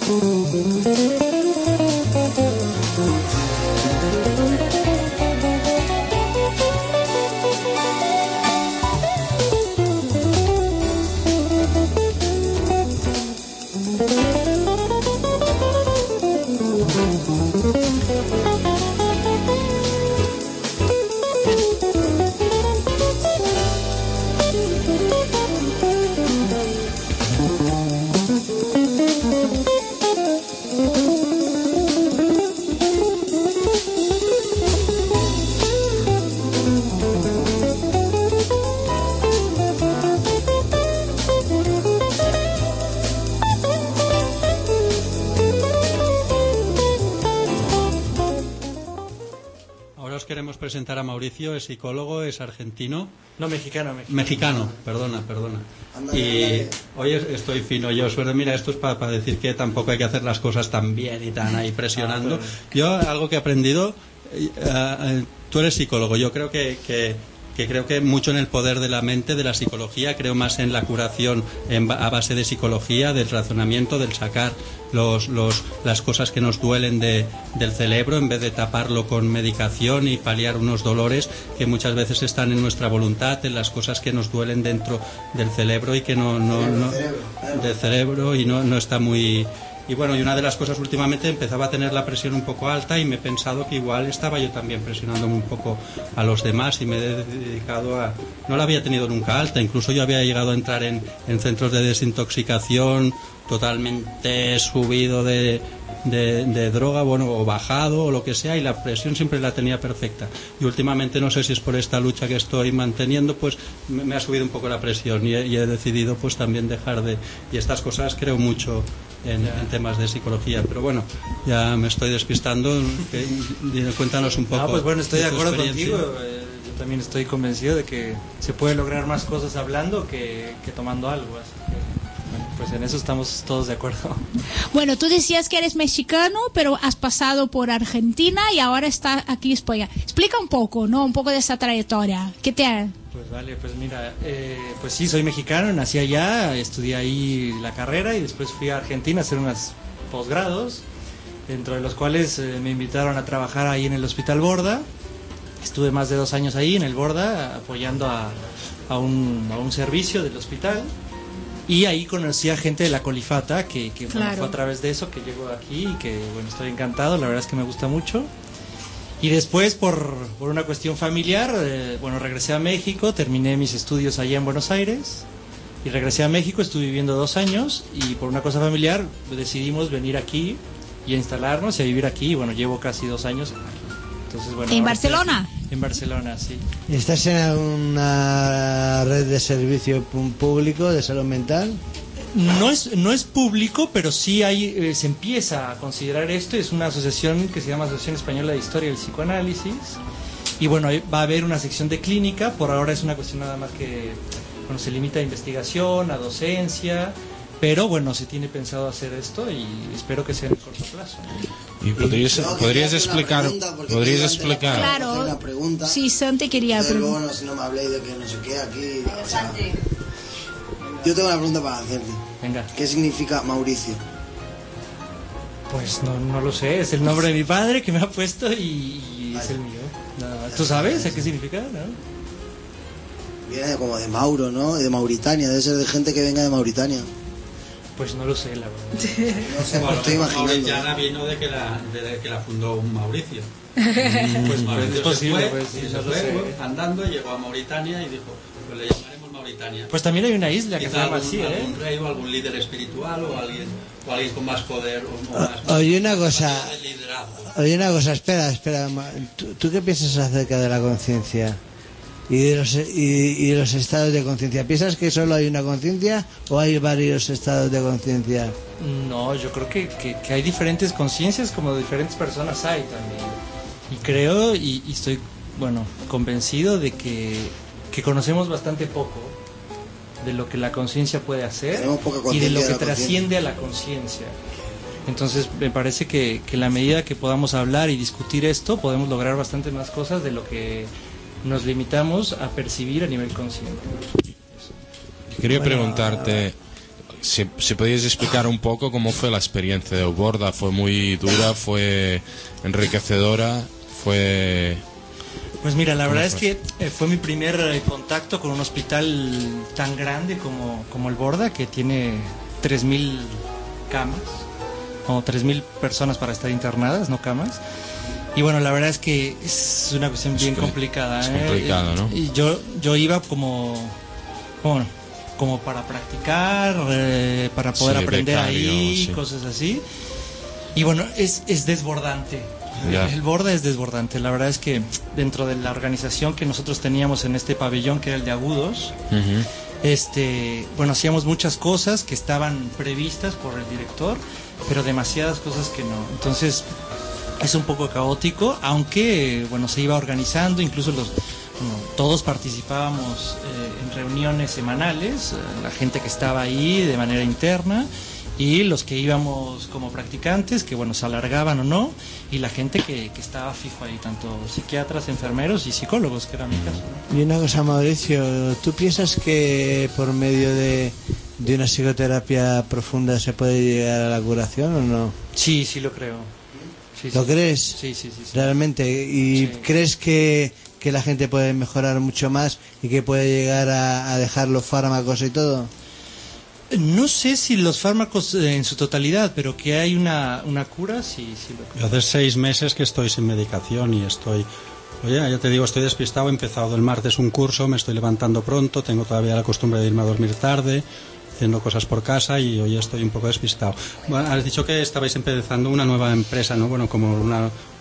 Presentar a Mauricio, es psicólogo, es argentino. No, mexicano. Mexicano, perdona. Y hoy estoy fino yo, suerte. Mira, esto es para decir que tampoco hay que hacer las cosas tan bien y tan ahí presionando. Yo, algo que he aprendido, tú eres psicólogo, yo creo que creo que mucho en el poder de la mente, de la psicología, creo más en la curación a base de psicología, del razonamiento, del sacar las cosas que nos duelen del cerebro en vez de taparlo con medicación y paliar unos dolores que muchas veces están en nuestra voluntad, en las cosas que nos duelen dentro del cerebro y que del cerebro y no está muy. Y bueno, y una de las cosas últimamente empezaba a tener la presión un poco alta y me he pensado que igual estaba yo también presionándome un poco a los demás y me he dedicado a. No la había tenido nunca alta, incluso yo había llegado a entrar en centros de desintoxicación totalmente subido de droga, bueno, o bajado o lo que sea, y la presión siempre la tenía perfecta. Y últimamente, no sé si es por esta lucha que estoy manteniendo, pues me ha subido un poco la presión y he decidido pues también dejar de. Y estas cosas creo mucho en temas de psicología, pero bueno, ya me estoy despistando. Cuéntanos un poco. Pues bueno, estoy de acuerdo contigo. Yo también estoy convencido de que se puede lograr más cosas hablando que tomando algo, así que pues en eso estamos todos de acuerdo. Bueno, tú decías que eres mexicano, pero has pasado por Argentina y ahora estás aquí en España. Explica un poco, ¿no? Un poco de esa trayectoria. ¿Qué te ha...? Pues vale, pues mira, pues sí, soy mexicano, nací allá, estudié ahí la carrera y después fui a Argentina a hacer unos posgrados, dentro de los cuales me invitaron a trabajar ahí en el Hospital Borda. Estuve más de 2 años ahí en el Borda apoyando a un servicio del hospital. Y ahí conocí a gente de la Colifata, que bueno, fue a través de eso que llego aquí y que bueno, estoy encantado, la verdad es que me gusta mucho. Y después, por una cuestión familiar, bueno, regresé a México, terminé mis estudios allá en Buenos Aires y regresé a México, estuve viviendo 2 años y por una cosa familiar decidimos venir aquí y a instalarnos y a vivir aquí. Y bueno, llevo casi 2 años aquí. Entonces, bueno, ¿en Barcelona? En Barcelona, sí. ¿Estás en una red de servicio público de salud mental? No es público, pero sí hay, se empieza a considerar esto. Es una asociación que se llama Asociación Española de Historia del Psicoanálisis. Y bueno, va a haber una sección de clínica. Por ahora es una cuestión nada más que bueno, se limita a investigación, a docencia. Pero bueno, se tiene pensado hacer esto y espero que sea en corto plazo. ¿Y podrías explicar? Claro, una pregunta. Sí, Santi quería preguntar. Luego, si no me habléis de que no sé qué aquí. O sea, yo tengo una pregunta para hacerte. Venga. ¿Qué significa Mauricio? Pues no lo sé, es el nombre de mi padre que me ha puesto y es el mío. Nada más. ¿Tú sabes qué significa? ¿No? Viene como de Mauro, ¿no? De Mauritania, debe ser de gente que venga de Mauritania. Pues no lo sé, la verdad. No sé, bueno, estoy imaginando. Mauritania vino de que la fundó un Mauricio. Pues es posible, no lo sé. Andando, llegó a Mauritania y dijo, pues le llamaremos Mauritania. Pues también hay una isla que se llama así, algún rey o algún líder espiritual o alguien con más poder o más... Oye, una cosa, espera. ¿Tú qué piensas acerca de la conciencia? Y de los estados de conciencia. ¿Piensas que solo hay una conciencia o hay varios estados de conciencia? No, yo creo que hay diferentes conciencias, como diferentes personas hay también. Y creo y estoy, bueno, convencido de que conocemos bastante poco de lo que la conciencia puede hacer y de lo que trasciende a la conciencia. Entonces me parece que en la medida que podamos hablar y discutir esto, podemos lograr bastante más cosas de lo que nos limitamos a percibir a nivel consciente. Quería preguntarte, si podías explicar un poco cómo fue la experiencia de Borda. ¿Fue muy dura? ¿Fue enriquecedora? ¿Fue...? Pues mira, la verdad es que fue mi primer contacto con un hospital tan grande como el Borda, que tiene 3.000 camas, o 3.000 personas para estar internadas, no camas. Y bueno, la verdad es que es una cuestión bien complicada. Es complicado, ¿no? Y yo iba como para practicar, para poder aprender becario, ahí, cosas así. Y bueno, es desbordante. Ya. El Borda es desbordante. La verdad es que dentro de la organización que nosotros teníamos en este pabellón, que era el de agudos, bueno, hacíamos muchas cosas que estaban previstas por el director, pero demasiadas cosas que no. Entonces es un poco caótico, aunque bueno, se iba organizando, incluso todos participábamos en reuniones semanales, la gente que estaba ahí de manera interna, y los que íbamos como practicantes, que bueno, se alargaban o no, y la gente que estaba fijo ahí, tanto psiquiatras, enfermeros y psicólogos, que era mi caso, ¿no? Y una cosa, Mauricio, ¿tú piensas que por medio de una psicoterapia profunda se puede llegar a la curación o no? Sí, lo creo. ¿Lo crees? Sí. Realmente. ¿Y crees que la gente puede mejorar mucho más y que puede llegar a dejar los fármacos y todo? No sé si los fármacos en su totalidad, pero que hay una cura, sí lo creo. Hace 6 meses que estoy sin medicación y estoy... Oye, ya te digo, estoy despistado. He empezado el martes un curso, me estoy levantando pronto, tengo todavía la costumbre de irme a dormir tarde, haciendo cosas por casa, y hoy estoy un poco despistado. Bueno, has dicho que estabais empezando una nueva empresa, ¿no? Bueno, como un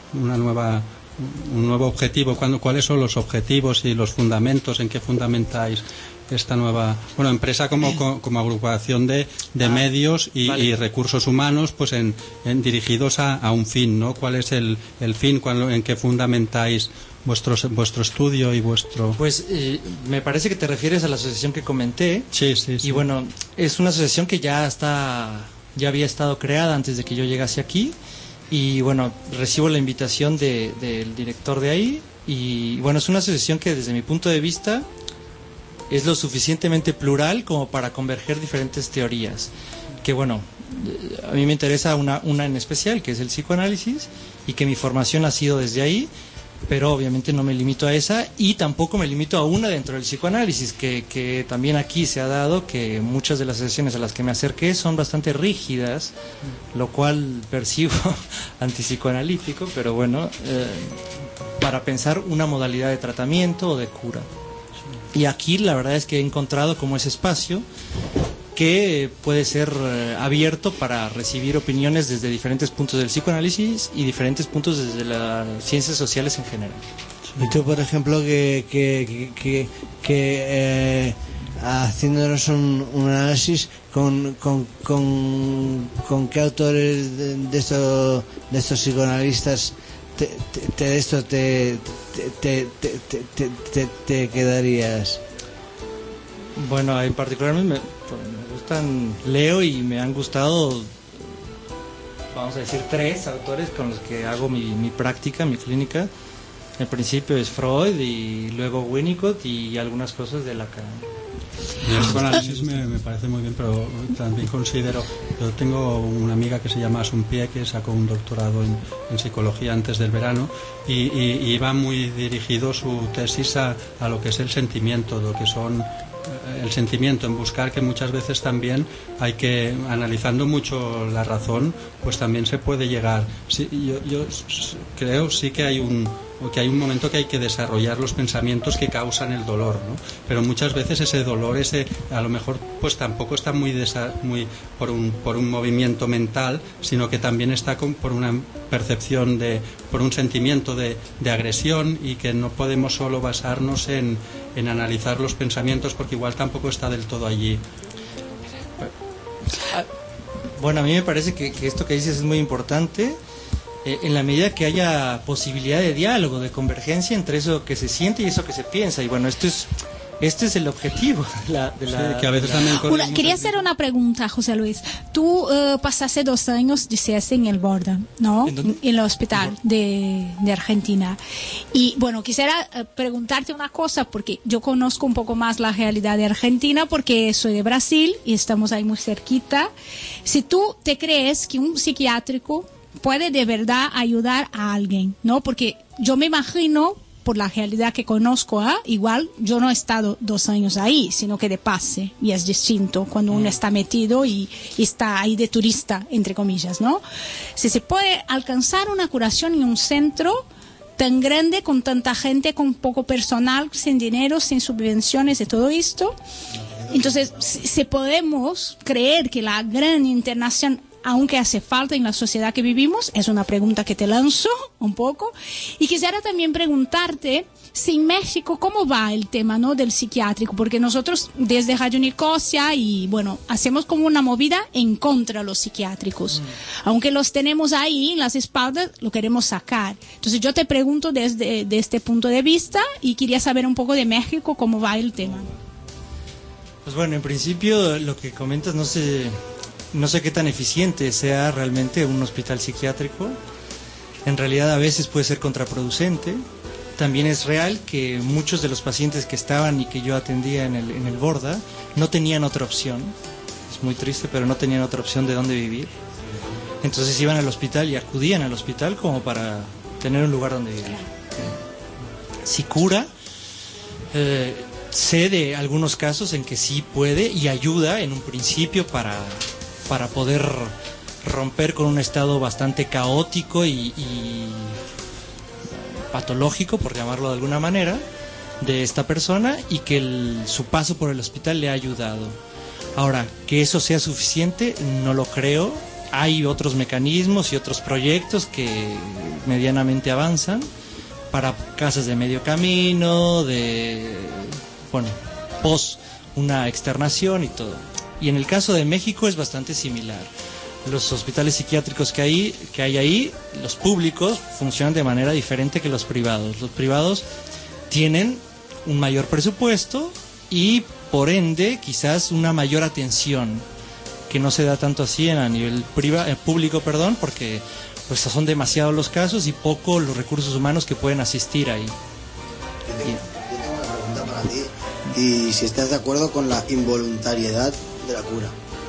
nuevo objetivo. ¿Cuáles son los objetivos y los fundamentos? ¿En qué fundamentáis esta nueva empresa como agrupación de medios y recursos humanos, pues en dirigidos a un fin, ¿no? ¿Cuál es el fin? ¿En qué fundamentáis vuestro estudio y vuestro...? Pues me parece que te refieres a la asociación que comenté. Sí. Y bueno, es una asociación que ya había estado creada antes de que yo llegase aquí, y bueno, recibo la invitación del director de ahí, y bueno, es una asociación que desde mi punto de vista es lo suficientemente plural como para converger diferentes teorías, que bueno, a mí me interesa una en especial, que es el psicoanálisis, y que mi formación ha sido desde ahí, pero obviamente no me limito a esa, y tampoco me limito a una dentro del psicoanálisis, que también aquí se ha dado que muchas de las sesiones a las que me acerqué son bastante rígidas, lo cual percibo antipsicoanalítico, pero bueno, para pensar una modalidad de tratamiento o de cura. Y aquí la verdad es que he encontrado como ese espacio que puede ser abierto para recibir opiniones desde diferentes puntos del psicoanálisis y diferentes puntos desde las ciencias sociales en general. Y tú, por ejemplo, haciéndonos un análisis con qué autores de estos psicoanalistas te quedarías. Bueno, en particular me gustan, leo y me han gustado, vamos a decir, 3 autores con los que hago mi práctica, mi clínica. En principio es Freud, y luego Winnicott, y algunas cosas de Lacan. El psicoanálisis me parece muy bien, pero también considero, yo tengo una amiga que se llama Asumpie, que sacó un doctorado en psicología antes del verano, y iba muy dirigido su tesis a lo que es el sentimiento, lo que son el sentimiento, en buscar que muchas veces también hay que, analizando mucho la razón, pues también se puede llegar. Sí, yo creo sí que hay un momento que hay que desarrollar los pensamientos que causan el dolor, ¿no? Pero muchas veces ese dolor, a lo mejor pues tampoco está muy por un movimiento mental, sino que también está por una percepción por un sentimiento de agresión, y que no podemos solo basarnos en analizar los pensamientos, porque igual tampoco está del todo allí. Bueno, a mí me parece que esto que dices es muy importante, en la medida que haya posibilidad de diálogo, de convergencia entre eso que se siente y eso que se piensa. Y bueno, esto este es el objetivo que a veces también quería hacer una pregunta, José Luis. Tú pasaste 2 años, decías, en el Borda, ¿no? En el hospital de Argentina. Y bueno, quisiera preguntarte una cosa, porque yo conozco un poco más la realidad de Argentina, porque soy de Brasil y estamos ahí muy cerquita. Si tú te crees que un psiquiátrico puede de verdad ayudar a alguien, ¿no? Porque yo me imagino, por la realidad que conozco, igual yo no he estado 2 años ahí, sino que de pase, y es distinto cuando uno está metido y está ahí de turista, entre comillas, ¿no? Si se puede alcanzar una curación en un centro tan grande, con tanta gente, con poco personal, sin dinero, sin subvenciones y todo esto, entonces si podemos creer que la gran internación, aunque hace falta en la sociedad que vivimos, es una pregunta que te lanzo un poco. Y quisiera también preguntarte si en México cómo va el tema, ¿no?, del psiquiátrico, porque nosotros desde Radio Nicosia y bueno, hacemos como una movida en contra de los psiquiátricos. Aunque los tenemos ahí en las espaldas, lo queremos sacar. Entonces yo te pregunto desde este punto de vista y quería saber un poco de México cómo va el tema. Pues bueno, en principio lo que comentas no sé qué tan eficiente sea realmente un hospital psiquiátrico. En realidad a veces puede ser contraproducente. También es real que muchos de los pacientes que estaban y que yo atendía en el Borda no tenían otra opción. Es muy triste, pero no tenían otra opción de dónde vivir. Entonces iban al hospital y acudían al hospital como para tener un lugar donde vivir. Si cura, sé de algunos casos en que sí puede y ayuda en un principio para poder romper con un estado bastante caótico y patológico, por llamarlo de alguna manera, de esta persona, y que su paso por el hospital le ha ayudado. Ahora, que eso sea suficiente, no lo creo. Hay otros mecanismos y otros proyectos que medianamente avanzan para casas de medio camino, pos una externación y todo. Y en el caso de México es bastante similar. Los hospitales psiquiátricos que hay ahí, los públicos, funcionan de manera diferente que los privados. Los privados tienen un mayor presupuesto y, por ende, quizás una mayor atención, que no se da tanto así a nivel público, porque pues son demasiados los casos y poco los recursos humanos que pueden asistir ahí. Yo tengo una pregunta para ti, y si estás de acuerdo con la involuntariedad de la cura.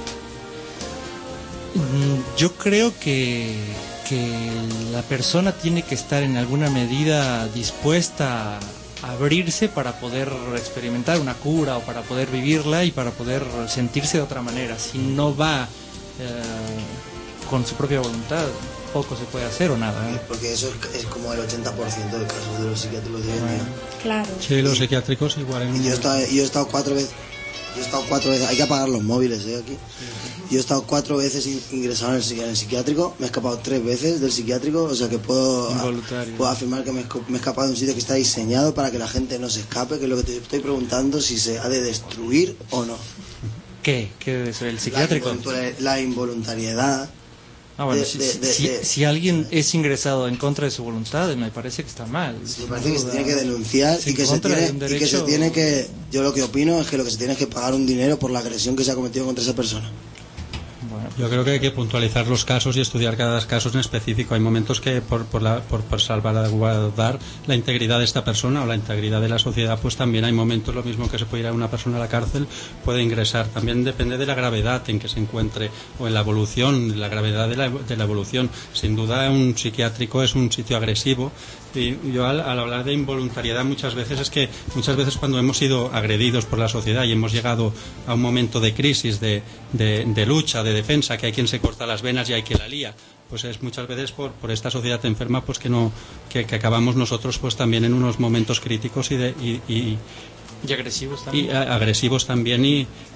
Yo creo que la persona tiene que estar en alguna medida dispuesta a abrirse para poder experimentar una cura o para poder vivirla y para poder sentirse de otra manera. Si no va con su propia voluntad, poco se puede hacer o nada. Porque eso es como el 80% del caso de los psiquiátricos de hoy en día. Claro. Sí, los psiquiátricos igual. Yo he estado 4 veces. Hay que apagar los móviles, aquí. Yo he estado 4 veces ingresado en el psiquiátrico. Me he escapado 3 veces del psiquiátrico. O sea que puedo afirmar que me he escapado de un sitio que está diseñado para que la gente no se escape. Que es lo que te estoy preguntando, si se ha de destruir o no. ¿Qué es el psiquiátrico? La involuntariedad. Si alguien es ingresado en contra de su voluntad, me parece que está mal. Me parece que se tiene que denunciar y que se tiene que... Yo lo que opino es que lo que se tiene es que pagar un dinero por la agresión que se ha cometido contra esa persona. Yo creo que hay que puntualizar los casos y estudiar cada caso en específico. Hay momentos que por salvaguardar la integridad de esta persona o la integridad de la sociedad, pues también hay momentos, lo mismo que se puede ir a una persona a la cárcel, puede ingresar. También depende de la gravedad en que se encuentre o en la evolución, la gravedad de la evolución. Sin duda un psiquiátrico es un sitio agresivo. Y yo al hablar de involuntariedad muchas veces cuando hemos sido agredidos por la sociedad y hemos llegado a un momento de crisis, de lucha, de defensa, que hay quien se corta las venas y hay quien la lía, pues es muchas veces por esta sociedad enferma pues que acabamos nosotros pues también en unos momentos críticos y agresivos también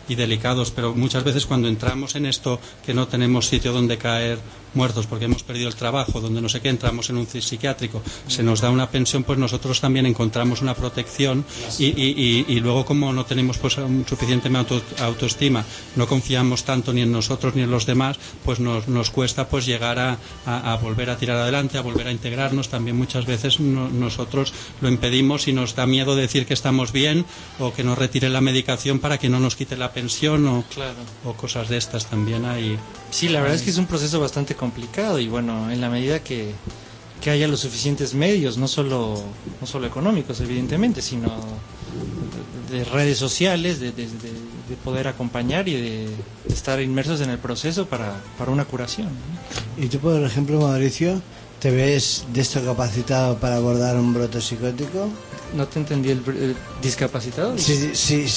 y delicados, pero muchas veces cuando entramos en esto, que no tenemos sitio donde caer muertos porque hemos perdido el trabajo, donde no sé qué, entramos en un psiquiátrico, se nos da una pensión, pues nosotros también encontramos una protección y luego, como no tenemos pues suficiente autoestima, no confiamos tanto ni en nosotros ni en los demás, pues nos cuesta pues llegar a volver a tirar adelante, a volver a integrarnos. También muchas veces nosotros lo impedimos y nos da miedo decir que estamos bien, o que nos retire la medicación para que no nos quite la pensión, o cosas de estas también hay. Sí, la verdad es que es un proceso bastante complicado, y bueno, en la medida que haya los suficientes medios, no solo económicos evidentemente, sino de redes sociales, de poder acompañar y de estar inmersos en el proceso para una curación, ¿no? Y tú, por ejemplo, Mauricio, ¿te ves discapacitado para abordar un brote psicótico? No te entendí, el discapacitado. Sí.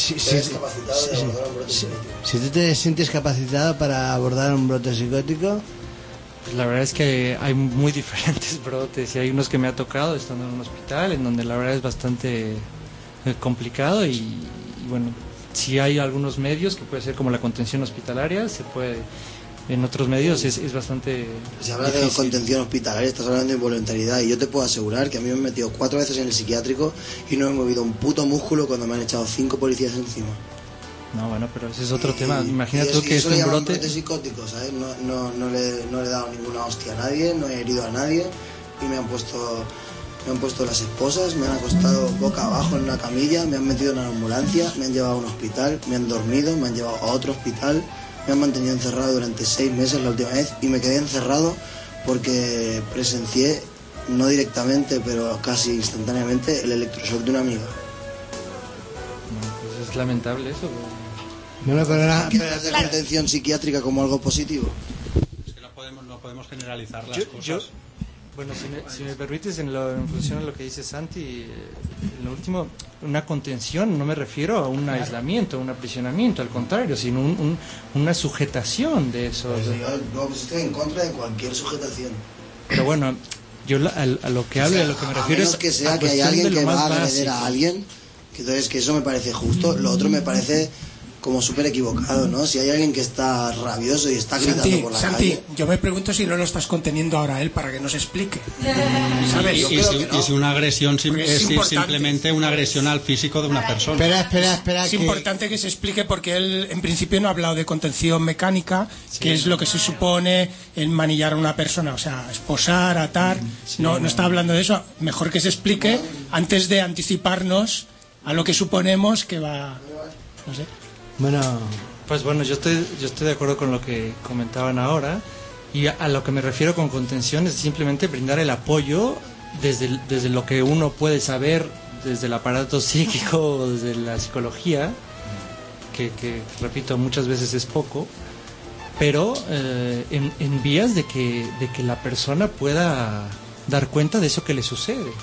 Si tú te sientes capacitado para abordar un brote psicótico. Pues la verdad es que hay muy diferentes brotes, y hay unos que me ha tocado estando en un hospital, en donde la verdad es bastante complicado, y bueno, si hay algunos medios que puede ser como la contención hospitalaria, se puede. En otros medios es bastante. Si hablas de contención hospitalaria, estás hablando de voluntariedad, y yo te puedo asegurar que a mí me han metido 4 veces en el psiquiátrico y no he movido un puto músculo cuando me han echado 5 policías encima. No, bueno, pero ese es otro tema. Imagínate tú que es un brote psicótico, ¿sabes? No le he dado ninguna hostia a nadie, no he herido a nadie, y me han puesto las esposas, me han acostado boca abajo en una camilla, me han metido en una ambulancia, me han llevado a un hospital, me han dormido, me han llevado a otro hospital, me han mantenido encerrado durante 6 meses la última vez, y me quedé encerrado porque presencié, no directamente, pero casi instantáneamente, el electroshock de una amiga. Bueno, pues es lamentable eso. Bueno, pero ¿Quieres hacer contención psiquiátrica como algo positivo? Es que no podemos generalizar las cosas. Bueno, si me permites, en función a lo que dice Santi, en lo último, una contención, no me refiero a un aislamiento, a un aprisionamiento, al contrario, sino una sujetación de eso. Yo estoy en contra de cualquier sujetación. Pero bueno, yo a lo que hablo y a lo que me refiero es que sea que hay alguien que va a agredir a alguien, que entonces que eso me parece justo. Lo otro me parece como súper equivocado, ¿no? Si hay alguien que está rabioso y está gritando por la calle. Yo me pregunto si no lo estás conteniendo ahora a él para que nos explique. ¿Sabes? Y si una agresión es simplemente una agresión al físico de una persona. Espera. Es importante que se explique, porque él en principio no ha hablado de contención mecánica, que es lo que se supone en manillar a una persona, o sea, esposar, atar. No está hablando de eso. Mejor que se explique antes de anticiparnos a lo que suponemos que va. No sé. Bueno, pues bueno, yo estoy de acuerdo con lo que comentaban ahora, y a lo que me refiero con contención es simplemente brindar el apoyo desde lo que uno puede saber, desde el aparato psíquico, desde la psicología, que repito, muchas veces es poco, pero en vías de que la persona pueda dar cuenta de eso que le sucede.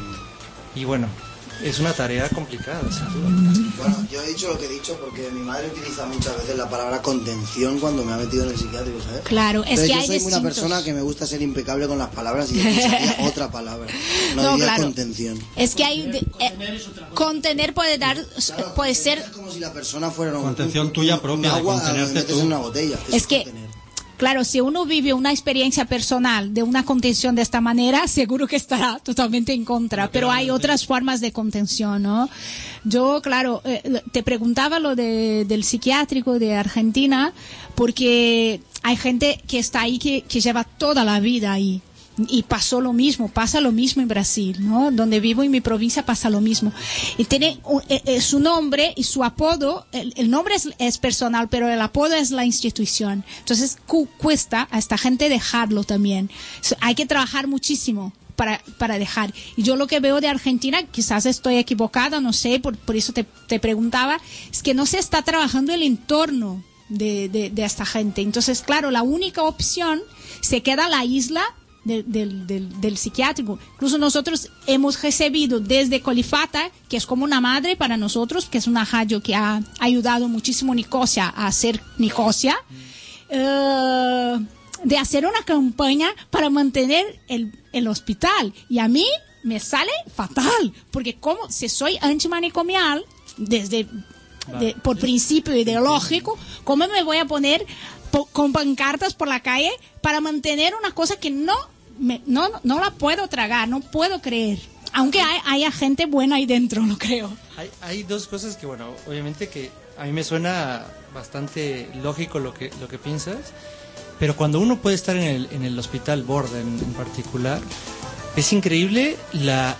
Y bueno, es una tarea complicada, sin duda. Bueno, yo he dicho lo que he dicho porque mi madre utiliza muchas veces la palabra contención cuando me ha metido en el psiquiátrico, ¿sabes? Claro, es que yo hay soy una persona que me gusta ser impecable con las palabras, y yo usaría otra palabra. No diría claro. Contención. Es que hay contener puede ser es como si la persona fuera contención tuya propia, un agua de contenerte metes tú en una botella. Es que claro, si uno vive una experiencia personal de una contención de esta manera, seguro que estará totalmente en contra, pero hay otras formas de contención, ¿no? Yo, claro, te preguntaba lo del psiquiátrico de Argentina, porque hay gente que está ahí que lleva toda la vida ahí. Y pasa lo mismo en Brasil, ¿no? Donde vivo, en mi provincia, pasa lo mismo. Y tiene su nombre y su apodo, el nombre es personal, pero el apodo es la institución. Entonces cuesta a esta gente dejarlo también. Hay que trabajar muchísimo para dejar. Y yo lo que veo de Argentina, quizás estoy equivocada, no sé, por eso te preguntaba, es que no se está trabajando el entorno de esta gente. Entonces, claro, la única opción se queda la isla del psiquiátrico. Incluso nosotros hemos recibido desde Colifata, que es como una madre para nosotros, que es una radio que ha ayudado muchísimo Nicosia a hacer Nicosia, de hacer una campaña para mantener el hospital. Y a mí me sale fatal, porque como si soy antimanicomial, desde por principio ideológico, ¿cómo me voy a poner con pancartas por la calle para mantener una cosa que no la puedo tragar, no puedo creer? Aunque haya gente buena ahí dentro, lo creo. Hay dos cosas que, bueno, obviamente que a mí me suena bastante lógico lo que piensas, pero cuando uno puede estar en el hospital Borden en particular, es increíble la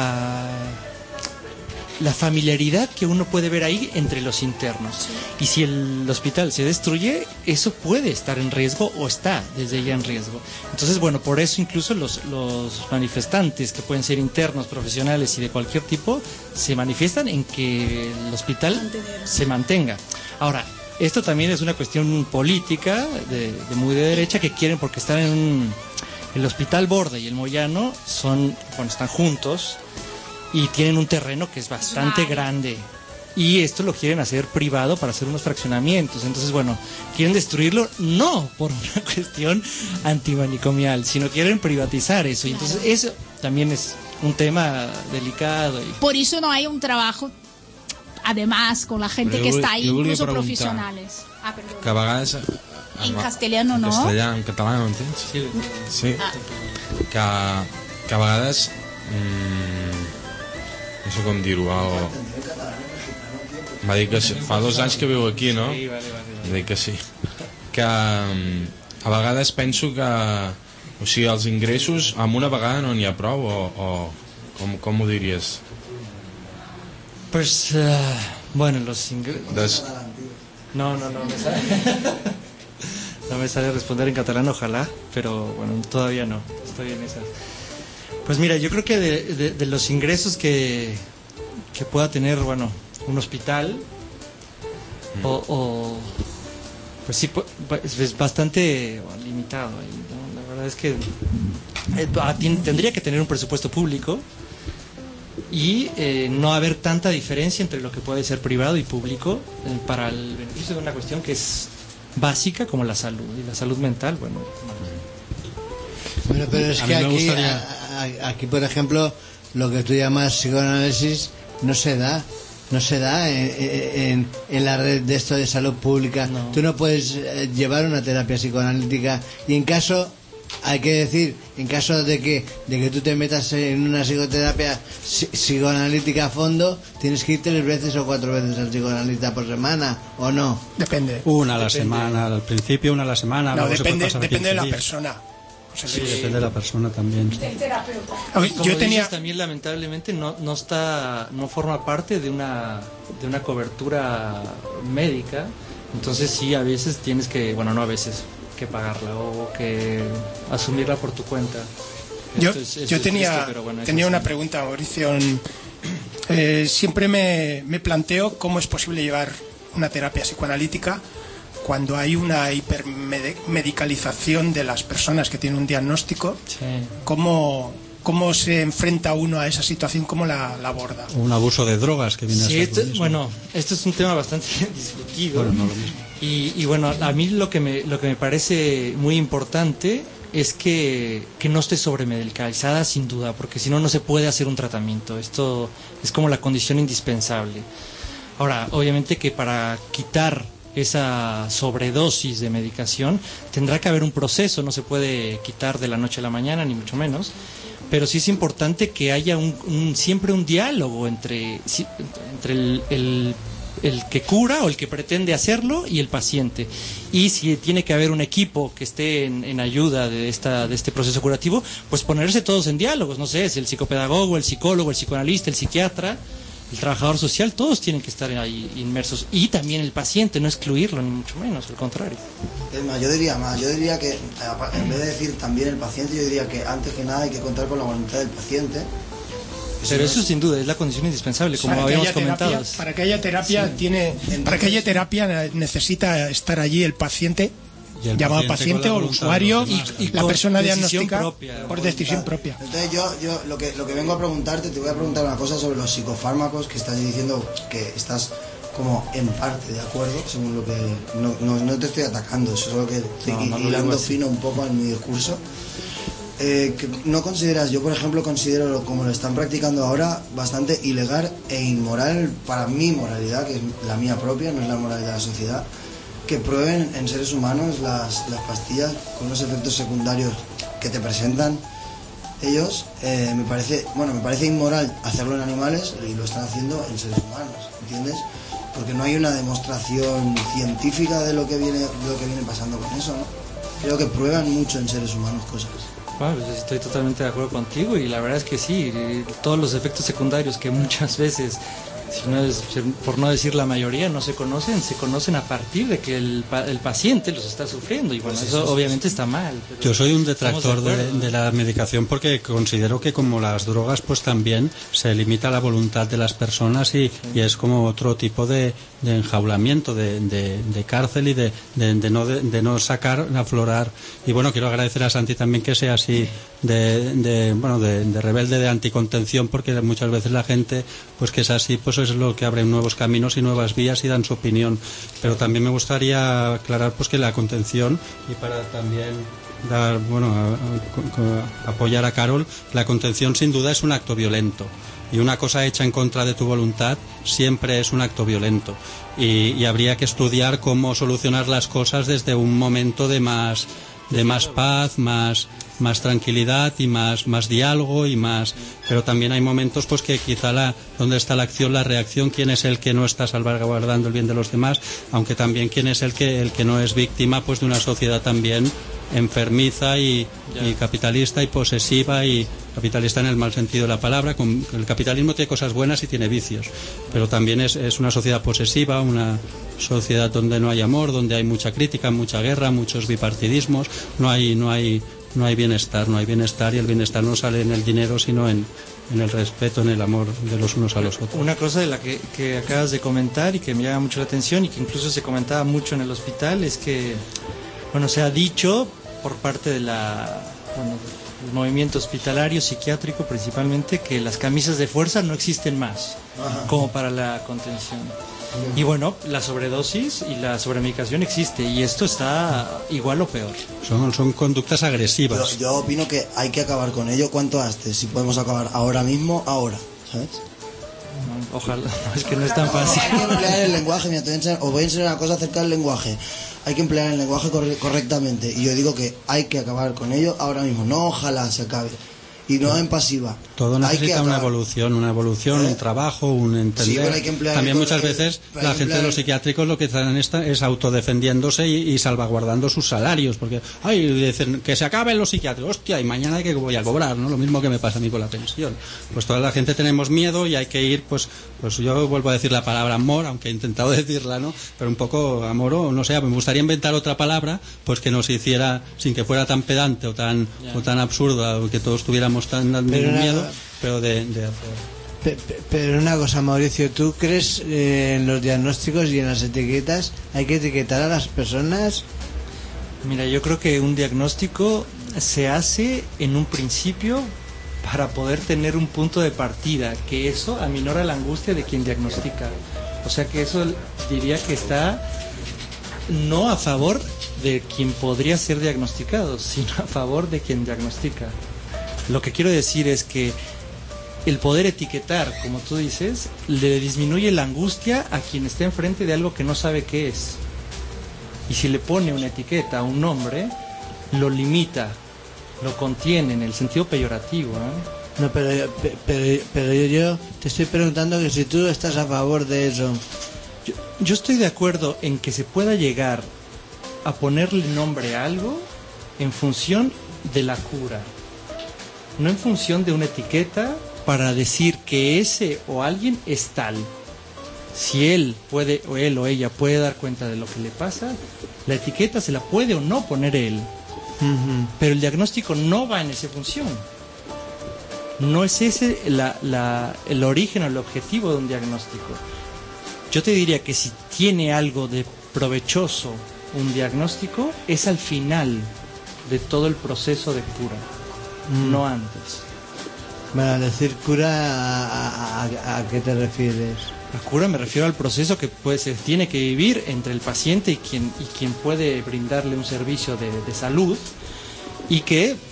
familiaridad que uno puede ver ahí entre los internos. Sí. Y si el hospital se destruye, eso puede estar en riesgo o está desde ya en riesgo. Entonces, bueno, por eso incluso los manifestantes, que pueden ser internos, profesionales y de cualquier tipo, se manifiestan en que el hospital se mantenga. Ahora, esto también es una cuestión política de muy de derecha, que quieren, porque están en el Hospital Borde y el Moyano están juntos y tienen un terreno que es bastante grande, y esto lo quieren hacer privado para hacer unos fraccionamientos. Entonces, bueno, quieren destruirlo no por una cuestión antimanicomial, sino quieren privatizar eso. Y entonces eso también es un tema delicado. Por eso no hay un trabajo, además, con la gente que está ahí, incluso profesionales. Perdón. Que a vegades... En castellano no? En català no entens? Sí. Que a vegades... no sé com dir-ho, va dir que fa 2 anys que viu aquí, no? Sí, vale. Va dir que sí. Que a vegades penso que, o sigui, els ingressos amb una vegada no n'hi ha prou, o com ho diries? Pues, bueno, los ingresos... No me sale. No me sale responder en catalán, ojalá, pero bueno, todavía no, estoy en esas. Pues mira, yo creo que de los ingresos que pueda tener, bueno, un hospital, pues sí, es bastante limitado ahí, ¿no? La verdad es que tendría que tener un presupuesto público y no haber tanta diferencia entre lo que puede ser privado y público para el beneficio de una cuestión que es básica como la salud, y la salud mental, bueno, pero es que aquí, por ejemplo, lo que tú llamas psicoanálisis no se da en la red de esto de salud pública. No. Tú no puedes llevar una terapia psicoanalítica, y en caso, hay que decir, en caso de que tú te metas en una psicoterapia psicoanalítica a fondo, tienes que ir 3 veces o 4 veces al psicoanalista por semana, ¿o no? Depende. Una a la semana, al principio una a la semana. No, depende de la persona. Sí, depende de la persona también. Yo tenía también, lamentablemente no forma parte de una cobertura médica, entonces sí, a veces tienes que, bueno, no a veces, que pagarla o que asumirla por tu cuenta. Yo tenía una pregunta, Mauricio. Siempre me planteo cómo es posible llevar una terapia psicoanalítica cuando hay una hipermedicalización de las personas que tienen un diagnóstico. Sí. ¿Cómo se enfrenta uno a esa situación? ¿Cómo la aborda? Un abuso de drogas que viene a ser esto es un tema bastante discutido. Bueno, no lo mismo. Y bueno, a mí lo que me parece muy importante es que no esté sobremedicalizada, sin duda, porque si no, no se puede hacer un tratamiento. Esto es como la condición indispensable. Ahora, obviamente que para quitar esa sobredosis de medicación tendrá que haber un proceso, no se puede quitar de la noche a la mañana, ni mucho menos, pero sí es importante que haya siempre un diálogo entre el que cura o el que pretende hacerlo y el paciente, y si tiene que haber un equipo que esté en ayuda de este proceso curativo, pues ponerse todos en diálogos, no sé, es el psicopedagogo, el psicólogo, el psicoanalista, el psiquiatra, el trabajador social, todos tienen que estar ahí inmersos, y también el paciente, no excluirlo ni mucho menos, al contrario. Es más, yo diría que en vez de decir también el paciente, yo diría que antes que nada hay que contar con la voluntad del paciente. Pero eso sin duda es la condición indispensable, como habíamos comentado. Para que haya terapia necesita estar allí el paciente, llamado paciente o el usuario, y la persona diagnosticada por decisión propia. Entonces yo lo que vengo a preguntarte, te voy a preguntar una cosa sobre los psicofármacos, que estás diciendo que estás como en parte de acuerdo, según lo que no te estoy atacando, eso es lo que estoy hilando fino un poco en mi discurso. que no consideras, yo por ejemplo considero, como lo están practicando ahora, bastante ilegal e inmoral para mi moralidad, que es la mía propia, no es la moralidad de la sociedad, que prueben en seres humanos las pastillas con los efectos secundarios que te presentan ellos. Me parece inmoral hacerlo en animales y lo están haciendo en seres humanos, ¿entiendes? Porque no hay una demostración científica de lo que viene pasando con eso, ¿no? Creo que prueban mucho en seres humanos cosas. Bueno, pues estoy totalmente de acuerdo contigo y la verdad es que sí, todos los efectos secundarios que muchas veces, por no decir la mayoría, no se conocen a partir de que el paciente los está sufriendo y bueno, eso obviamente está mal. Yo soy un detractor de la medicación porque considero que como las drogas pues también se limita la voluntad de las personas y es como otro tipo de enjaulamiento, de cárcel y de no sacar, aflorar. Y bueno, quiero agradecer a Santi también que sea así de rebelde, de anticontención, porque muchas veces la gente pues que es así, pues es lo que abre nuevos caminos y nuevas vías y dan su opinión. Pero también me gustaría aclarar pues que la contención, y para también dar, apoyar a Carol, la contención sin duda es un acto violento. Y una cosa hecha en contra de tu voluntad siempre es un acto violento. Y habría que estudiar cómo solucionar las cosas desde un momento de más paz, más tranquilidad y más diálogo y más. Pero también hay momentos pues que quizá donde está la acción, la reacción, quién es el que no está salvaguardando el bien de los demás, aunque también quién es el que no es víctima pues de una sociedad también enfermiza y capitalista y posesiva, y capitalista en el mal sentido de la palabra. El capitalismo tiene cosas buenas y tiene vicios, pero también es una sociedad posesiva, una sociedad donde no hay amor, donde hay mucha crítica, mucha guerra, muchos bipartidismos, no hay bienestar, y el bienestar no sale en el dinero sino en el respeto, en el amor de los unos a los otros. Una cosa de la que acabas de comentar y que me llama mucho la atención y que incluso se comentaba mucho en el hospital es que se ha dicho por parte del movimiento hospitalario psiquiátrico principalmente que las camisas de fuerza no existen más como para la contención. Y bueno, la sobredosis y la sobremedicación existe y esto está igual o peor. Son conductas agresivas. Yo opino que hay que acabar con ello cuanto antes. Si podemos acabar ahora mismo, ahora, ¿sabes? Ojalá, es que no es tan fácil. Hay que emplear el lenguaje, os voy a enseñar una cosa acerca del lenguaje. Hay que emplear el lenguaje correctamente y yo digo que hay que acabar con ello ahora mismo, no ojalá se acabe. Y no en pasiva. Todo necesita una evolución, un trabajo, un entender. Sí, también muchas veces la gente de los psiquiátricos lo que están es autodefendiéndose y salvaguardando sus salarios, porque dicen que se acaben los psiquiátricos, hostia, y mañana que voy a cobrar, ¿no? Lo mismo que me pasa a mí con la pensión. Pues toda la gente tenemos miedo y hay que ir, pues yo vuelvo a decir la palabra amor, aunque he intentado decirla, ¿no? Pero un poco amor, o no sé, me gustaría inventar otra palabra, pues que nos hiciera, sin que fuera tan pedante o tan absurda, o que todos tuviéramos tan miedo, pero de hacer. Pero una cosa, Mauricio, ¿tú crees en los diagnósticos y en las etiquetas? ¿Hay que etiquetar a las personas? Mira, yo creo que un diagnóstico se hace en un principio para poder tener un punto de partida, que eso aminora la angustia de quien diagnostica. O sea que eso diría que está no a favor de quien podría ser diagnosticado, sino a favor de quien diagnostica. Lo que quiero decir es que el poder etiquetar, como tú dices, le disminuye la angustia a quien está enfrente de algo que no sabe qué es. Y si le pone una etiqueta a un nombre, lo limita, lo contiene en el sentido peyorativo, ¿eh? No, pero yo te estoy preguntando que si tú estás a favor de eso. Yo estoy de acuerdo en que se pueda llegar a ponerle nombre a algo en función de la cura, no en función de una etiqueta para decir que ese o alguien es tal. Si él o ella puede dar cuenta de lo que le pasa, la etiqueta se la puede o no poner él. Pero el diagnóstico no va en esa función. No es ese el origen o el objetivo de un diagnóstico. Yo te diría que si tiene algo de provechoso un diagnóstico, es al final de todo el proceso de cura. No antes. Bueno, al decir cura, ¿a qué te refieres? A cura me refiero al proceso que se tiene que vivir entre el paciente y quien puede brindarle un servicio de salud, y que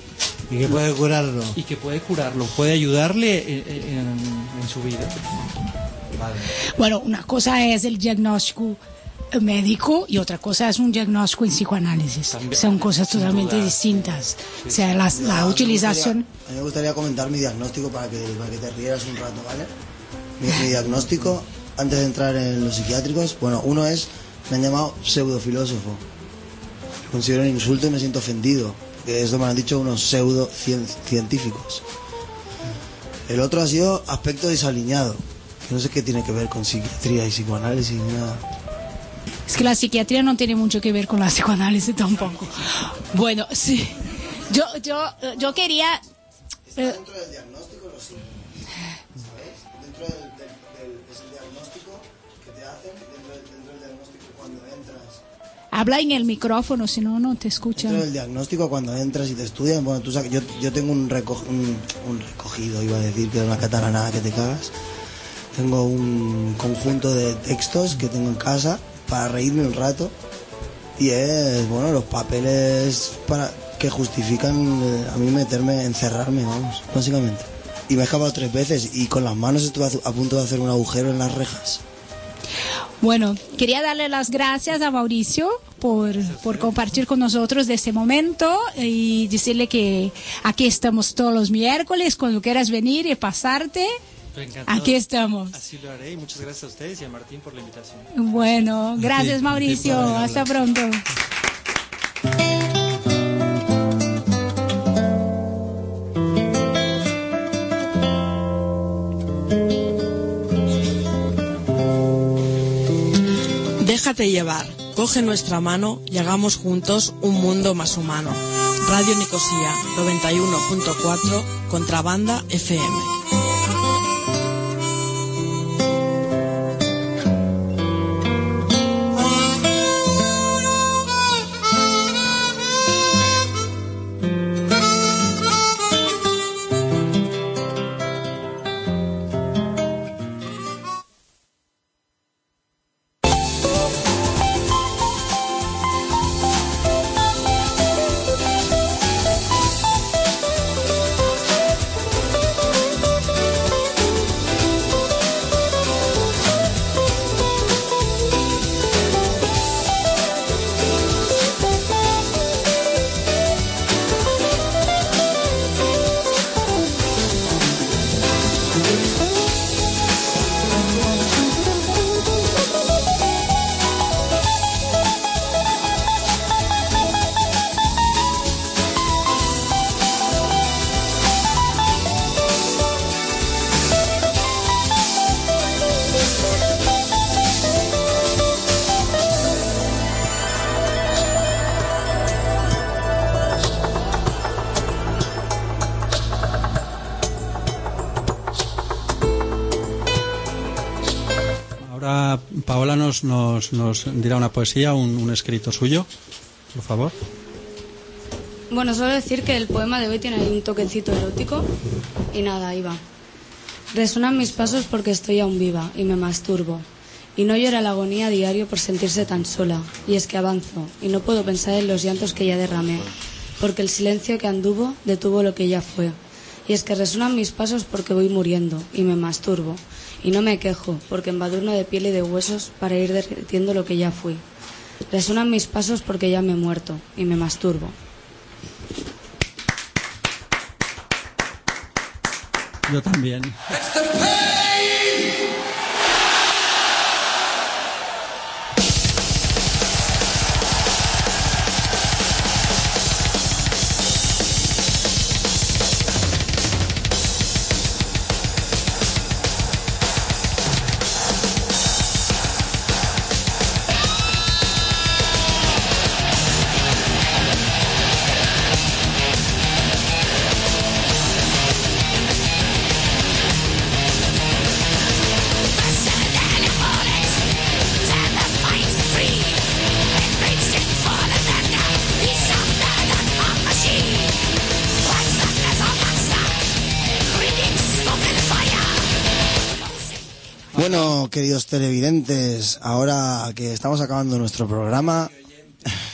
Y que puede curarlo. Y que puede curarlo, puede ayudarle en su vida. Vale. Bueno, una cosa es el diagnóstico médico y otra cosa es un diagnóstico en psicoanálisis. También, son cosas totalmente distintas. Sí, o sea, la utilización... A mí me gustaría comentar mi diagnóstico para que te rieras un rato, ¿vale? Mi diagnóstico, antes de entrar en los psiquiátricos, bueno, uno es, me han llamado pseudofilósofo. Lo considero un insulto y me siento ofendido, porque esto me lo han dicho unos pseudocientíficos. El otro ha sido aspecto desaliñado. No sé qué tiene que ver con psiquiatría y psicoanálisis ni nada. Es que la psiquiatría no tiene mucho que ver con la psicoanálisis tampoco. Bueno, sí. Yo quería... Dentro del diagnóstico lo sí. ¿Sabes? Dentro es el diagnóstico que te hacen, dentro del diagnóstico cuando entras. Habla en el micrófono, si no, no te escuchan. Dentro del diagnóstico cuando entras y te estudian, bueno, tú sabes, yo tengo un recogido, iba a decir, que era una catalanada que te cagas. Tengo un conjunto de textos que tengo en casa para reírme un rato y es, bueno, los papeles que justifican a mí encerrarme, vamos, básicamente. Y me he escapado 3 veces y con las manos estuve a punto de hacer un agujero en las rejas. Bueno, quería darle las gracias a Mauricio por compartir con nosotros de este momento y decirle que aquí estamos todos los miércoles, cuando quieras venir y pasarte. Encantado. Aquí estamos. Así lo haré y muchas gracias a ustedes y a Martín por la invitación. Bueno, gracias Mauricio, hasta pronto. Déjate llevar, coge nuestra mano y hagamos juntos un mundo más humano. Radio Nicosia 91.4, Contrabanda FM. Paola nos dirá una poesía, un escrito suyo, por favor. Bueno, solo decir que el poema de hoy tiene un toquecito erótico y nada, ahí va. Resuenan mis pasos porque estoy aún viva y me masturbo. Y no llora la agonía a diario por sentirse tan sola. Y es que avanzo y no puedo pensar en los llantos que ya derramé, porque el silencio que anduvo detuvo lo que ya fue. Y es que resuenan mis pasos porque voy muriendo y me masturbo. Y no me quejo, porque embadurno de piel y de huesos para ir derritiendo lo que ya fui. Resuenan mis pasos porque ya me he muerto y me masturbo. Yo también. Bueno, queridos televidentes, ahora que estamos acabando nuestro programa,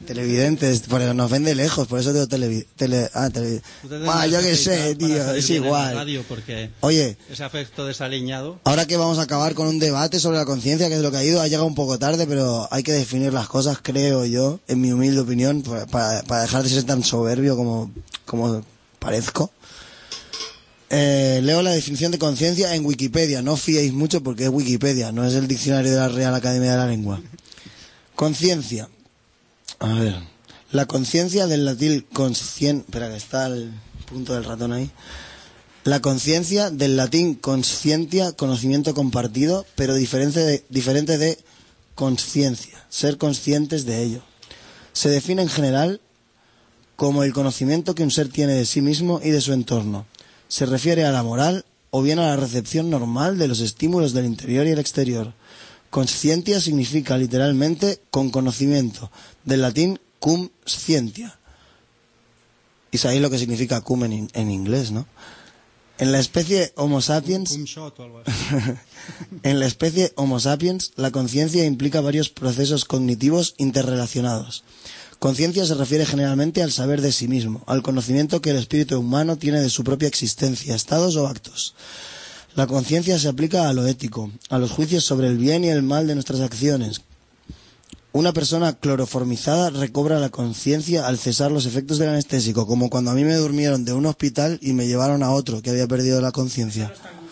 televidentes, porque nos ven de lejos, por eso digo televidentes. Yo qué sé, tío, es igual. Radio porque oye, ese afecto desaliñado. Ahora que vamos a acabar con un debate sobre la conciencia, que es lo que ha ido, ha llegado un poco tarde, pero hay que definir las cosas, creo yo, en mi humilde opinión, para dejar de ser tan soberbio como parezco. Leo la definición de conciencia en Wikipedia. No os fiéis mucho porque es Wikipedia, no es el diccionario de la Real Academia de la Lengua. Conciencia. A ver. La conciencia del latín espera, que está el punto del ratón ahí. La conciencia del latín conscientia, conocimiento compartido, pero diferente de consciencia, ser conscientes de ello. Se define en general como el conocimiento que un ser tiene de sí mismo y de su entorno. Se refiere a la moral o bien a la recepción normal de los estímulos del interior y el exterior. Conscientia significa literalmente con conocimiento, del latín cum scientia. Y sabéis lo que significa cum en inglés, ¿no? En la especie Homo sapiens, en la especie Homo sapiens, la conciencia implica varios procesos cognitivos interrelacionados. Conciencia se refiere generalmente al saber de sí mismo, al conocimiento que el espíritu humano tiene de su propia existencia, estados o actos. La conciencia se aplica a lo ético, a los juicios sobre el bien y el mal de nuestras acciones. Una persona cloroformizada recobra la conciencia al cesar los efectos del anestésico, como cuando a mí me durmieron de un hospital y me llevaron a otro que había perdido la conciencia.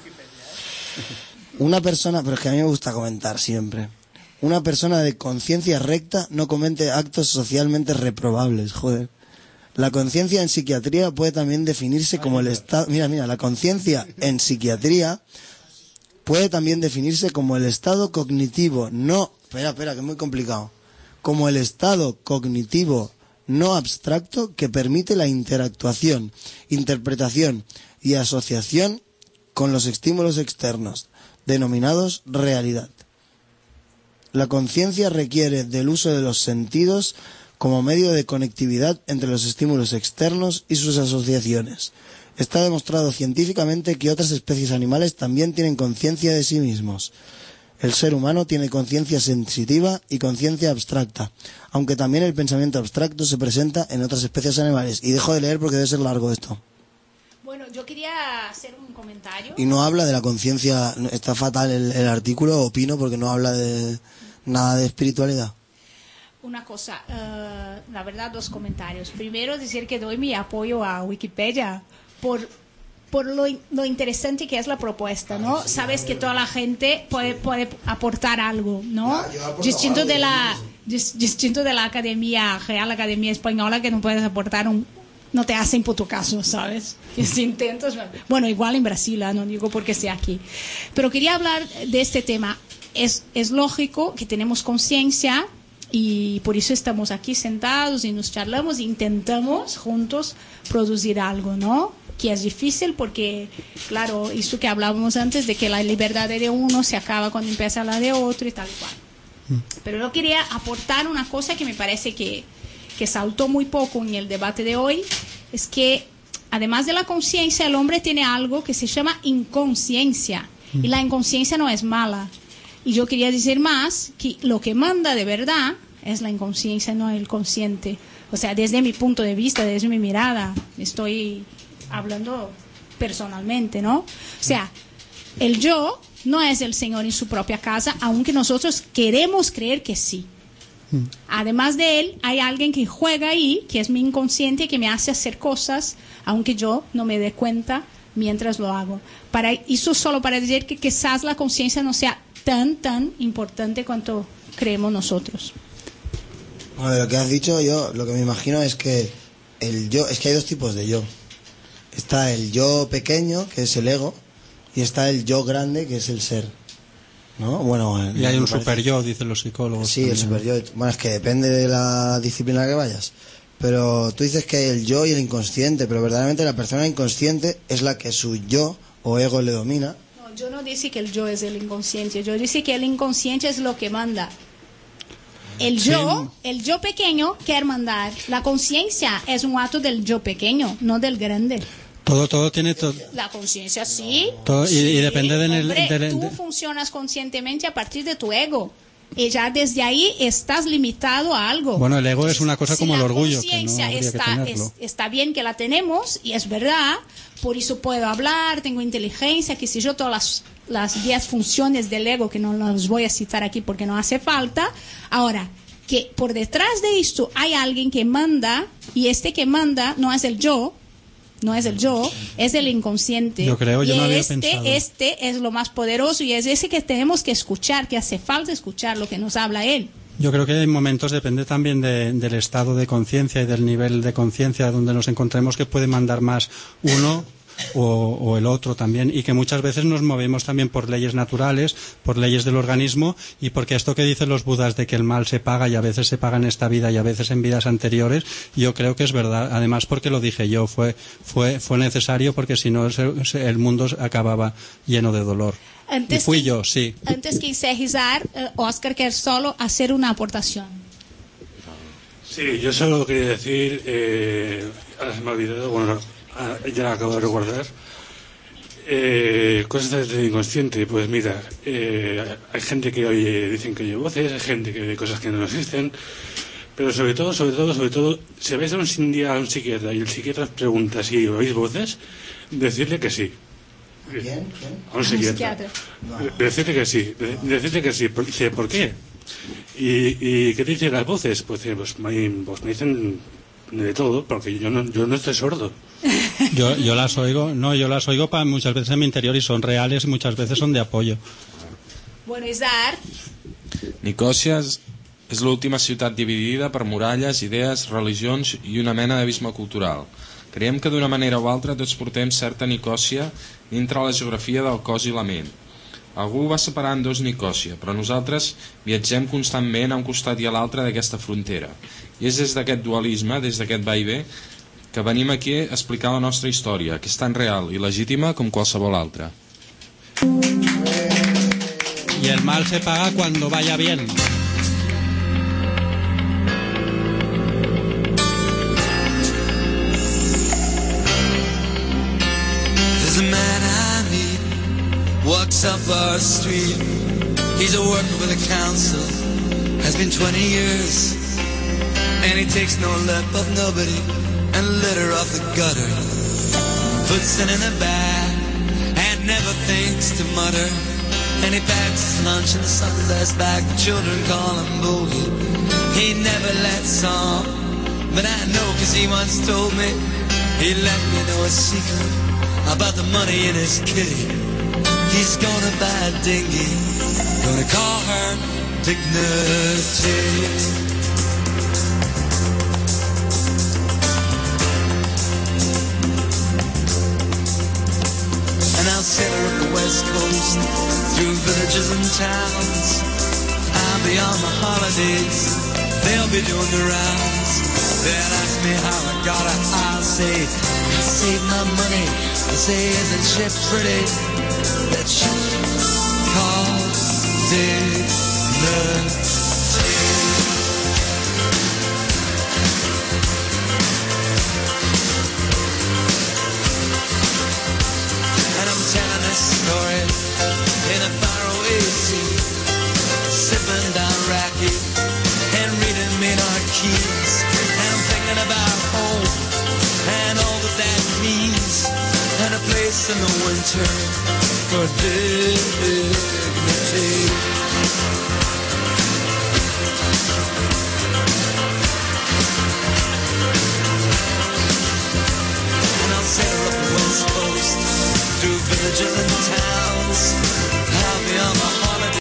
Una persona, pero es que a mí me gusta comentar siempre. Una persona de conciencia recta no comete actos socialmente reprobables, joder. La conciencia en psiquiatría puede también definirse como el estado... Mira, la conciencia en psiquiatría puede también definirse como el estado cognitivo no... Espera, que es muy complicado. Como el estado cognitivo no abstracto que permite la interactuación, interpretación y asociación con los estímulos externos, denominados realidad. La conciencia requiere del uso de los sentidos como medio de conectividad entre los estímulos externos y sus asociaciones. Está demostrado científicamente que otras especies animales también tienen conciencia de sí mismos. El ser humano tiene conciencia sensitiva y conciencia abstracta, aunque también el pensamiento abstracto se presenta en otras especies animales. Y dejo de leer porque debe ser largo esto. Bueno, yo quería hacer un comentario. Y no habla de la conciencia, está fatal el artículo, opino, porque no habla de nada de espiritualidad. Una cosa, la verdad, dos comentarios. Primero, decir que doy mi apoyo a Wikipedia por lo interesante que es la propuesta, ¿no? Sabes que toda la gente puede aportar algo, ¿no? Distinto de la Academia, Real Academia Española, que no puedes aportar no te hacen por tu caso, ¿sabes? Si intentas, bueno, igual en Brasil, no digo porque sea aquí. Pero quería hablar de este tema. Es lógico que tenemos conciencia y por eso estamos aquí sentados y nos charlamos e intentamos juntos producir algo, ¿no? Que es difícil porque, claro, eso que hablábamos antes de que la libertad de uno se acaba cuando empieza la de otro y tal y cual. Pero yo quería aportar una cosa que me parece que saltó muy poco en el debate de hoy, es que además de la conciencia, el hombre tiene algo que se llama inconsciencia. Y la inconsciencia no es mala. Y yo quería decir más que lo que manda de verdad es la inconsciencia, no el consciente. O sea, desde mi punto de vista, desde mi mirada, estoy hablando personalmente, ¿no? O sea, el yo no es el Señor en su propia casa, aunque nosotros queremos creer que sí. Además de él, hay alguien que juega ahí, que es mi inconsciente, que me hace hacer cosas, aunque yo no me dé cuenta mientras lo hago. Eso solo para decir que quizás la conciencia no sea tan importante cuanto creemos nosotros. Bueno, de lo que has dicho, yo lo que me imagino es que el yo, es que hay dos tipos de yo. Está el yo pequeño, que es el ego, y está el yo grande, que es el ser, ¿no? Bueno, y hay un super yo, dicen los psicólogos. Sí, el super yo. Bueno, es que depende de la disciplina que vayas. Pero tú dices que hay el yo y el inconsciente, pero verdaderamente la persona inconsciente es la que su yo o ego le domina. No, yo no dije que el yo es el inconsciente, yo dije que el inconsciente es lo que manda. El yo pequeño quiere mandar. La conciencia es un acto del yo pequeño, no del grande. Todo tiene todo. La conciencia sí. Todo, sí. Y depende Hombre, tú funcionas conscientemente a partir de tu ego. y ya desde ahí estás limitado a algo. Bueno, el ego es una cosa Si como el la orgullo, que no conciencia habría que tenerlo. está bien que la tenemos, y es verdad, por eso puedo hablar, tengo inteligencia, qué sé yo, todas las 10 funciones del ego que no las voy a citar aquí porque no hace falta. Ahora, que por detrás de esto hay alguien que manda, y este que manda no es el yo, es el inconsciente. Yo creo, yo y no había pensado. este es lo más poderoso, y es ese que tenemos que escuchar, que hace falta escuchar lo que nos habla él. Yo creo que hay momentos, depende también del estado de conciencia y del nivel de conciencia donde nos encontremos, que puede mandar más uno o el otro también, y que muchas veces nos movemos también por leyes naturales, por leyes del organismo, y porque esto que dicen los budas de que el mal se paga, y a veces se paga en esta vida y a veces en vidas anteriores, yo creo que es verdad, además porque lo dije yo, fue necesario, porque si no el mundo acababa lleno de dolor. Y fui yo, sí. Antes que encerrar, Oscar quiere solo hacer una aportación. Sí, yo solo quería decir, ahora se me ha olvidado, bueno, ya la acabo de recordar, cosas del inconsciente. Pues mira, hay gente que dicen que oye voces, hay gente que ve cosas que no existen, pero sobre todo, si vais a un día a un psiquiatra y el psiquiatra os pregunta si oís voces, decirle que sí. ¿Quién? A un psiquiatra. Decirle que sí. Dice, ¿por qué? ¿Y qué te dicen las voces? Pues me dicen de todo, porque yo no estoy sordo. Yo las oigo, muchas veces en mi interior, y son reales, y muchas veces son de apoyo. Bueno, Isar. Nicòsia és l'última ciutat dividida per muralles, idees, religions i una mena d'abisme cultural. Creiem que d'una manera o altra tots portem certa Nicòsia dintre la geografia del cos i la ment. Algú va separar en dos Nicòsia, però nosaltres viatgem constantment a un costat i a l'altre d'aquesta frontera. I és des d'aquest dualisme, des d'aquest va i ve, que venim aquí a explicar la nostra història, que és tan real i legítima com qualsevol altra. Y el mal se paga cuando vaya bien. There's a man I meet, walks up our street. He's a worker for the council, has been 20 years. And he takes no lip of nobody, and litter off the gutter. Puts it in a bag, and never thinks to mutter. And he packs his lunch in a Sunday's bag. The children call him Boogie. He never lets on, but I know 'cause he once told me. He let me know a secret about the money in his kitty. He's gonna buy a dinghy, gonna call her Dignity. And I'll sail her up the west coast, through villages and towns. I'll be on the holidays, they'll be doing the rounds. They'll ask me how I got it, I'll say, I saved my money. I'll say, isn't she pretty? That you call Dignity. Telling this story in a faraway sea, sipping down raki and reading Maynard Keynes, and I'm thinking about home and all that means, and a place in the winter for dignity. And I'll sail up the west coast, through villages and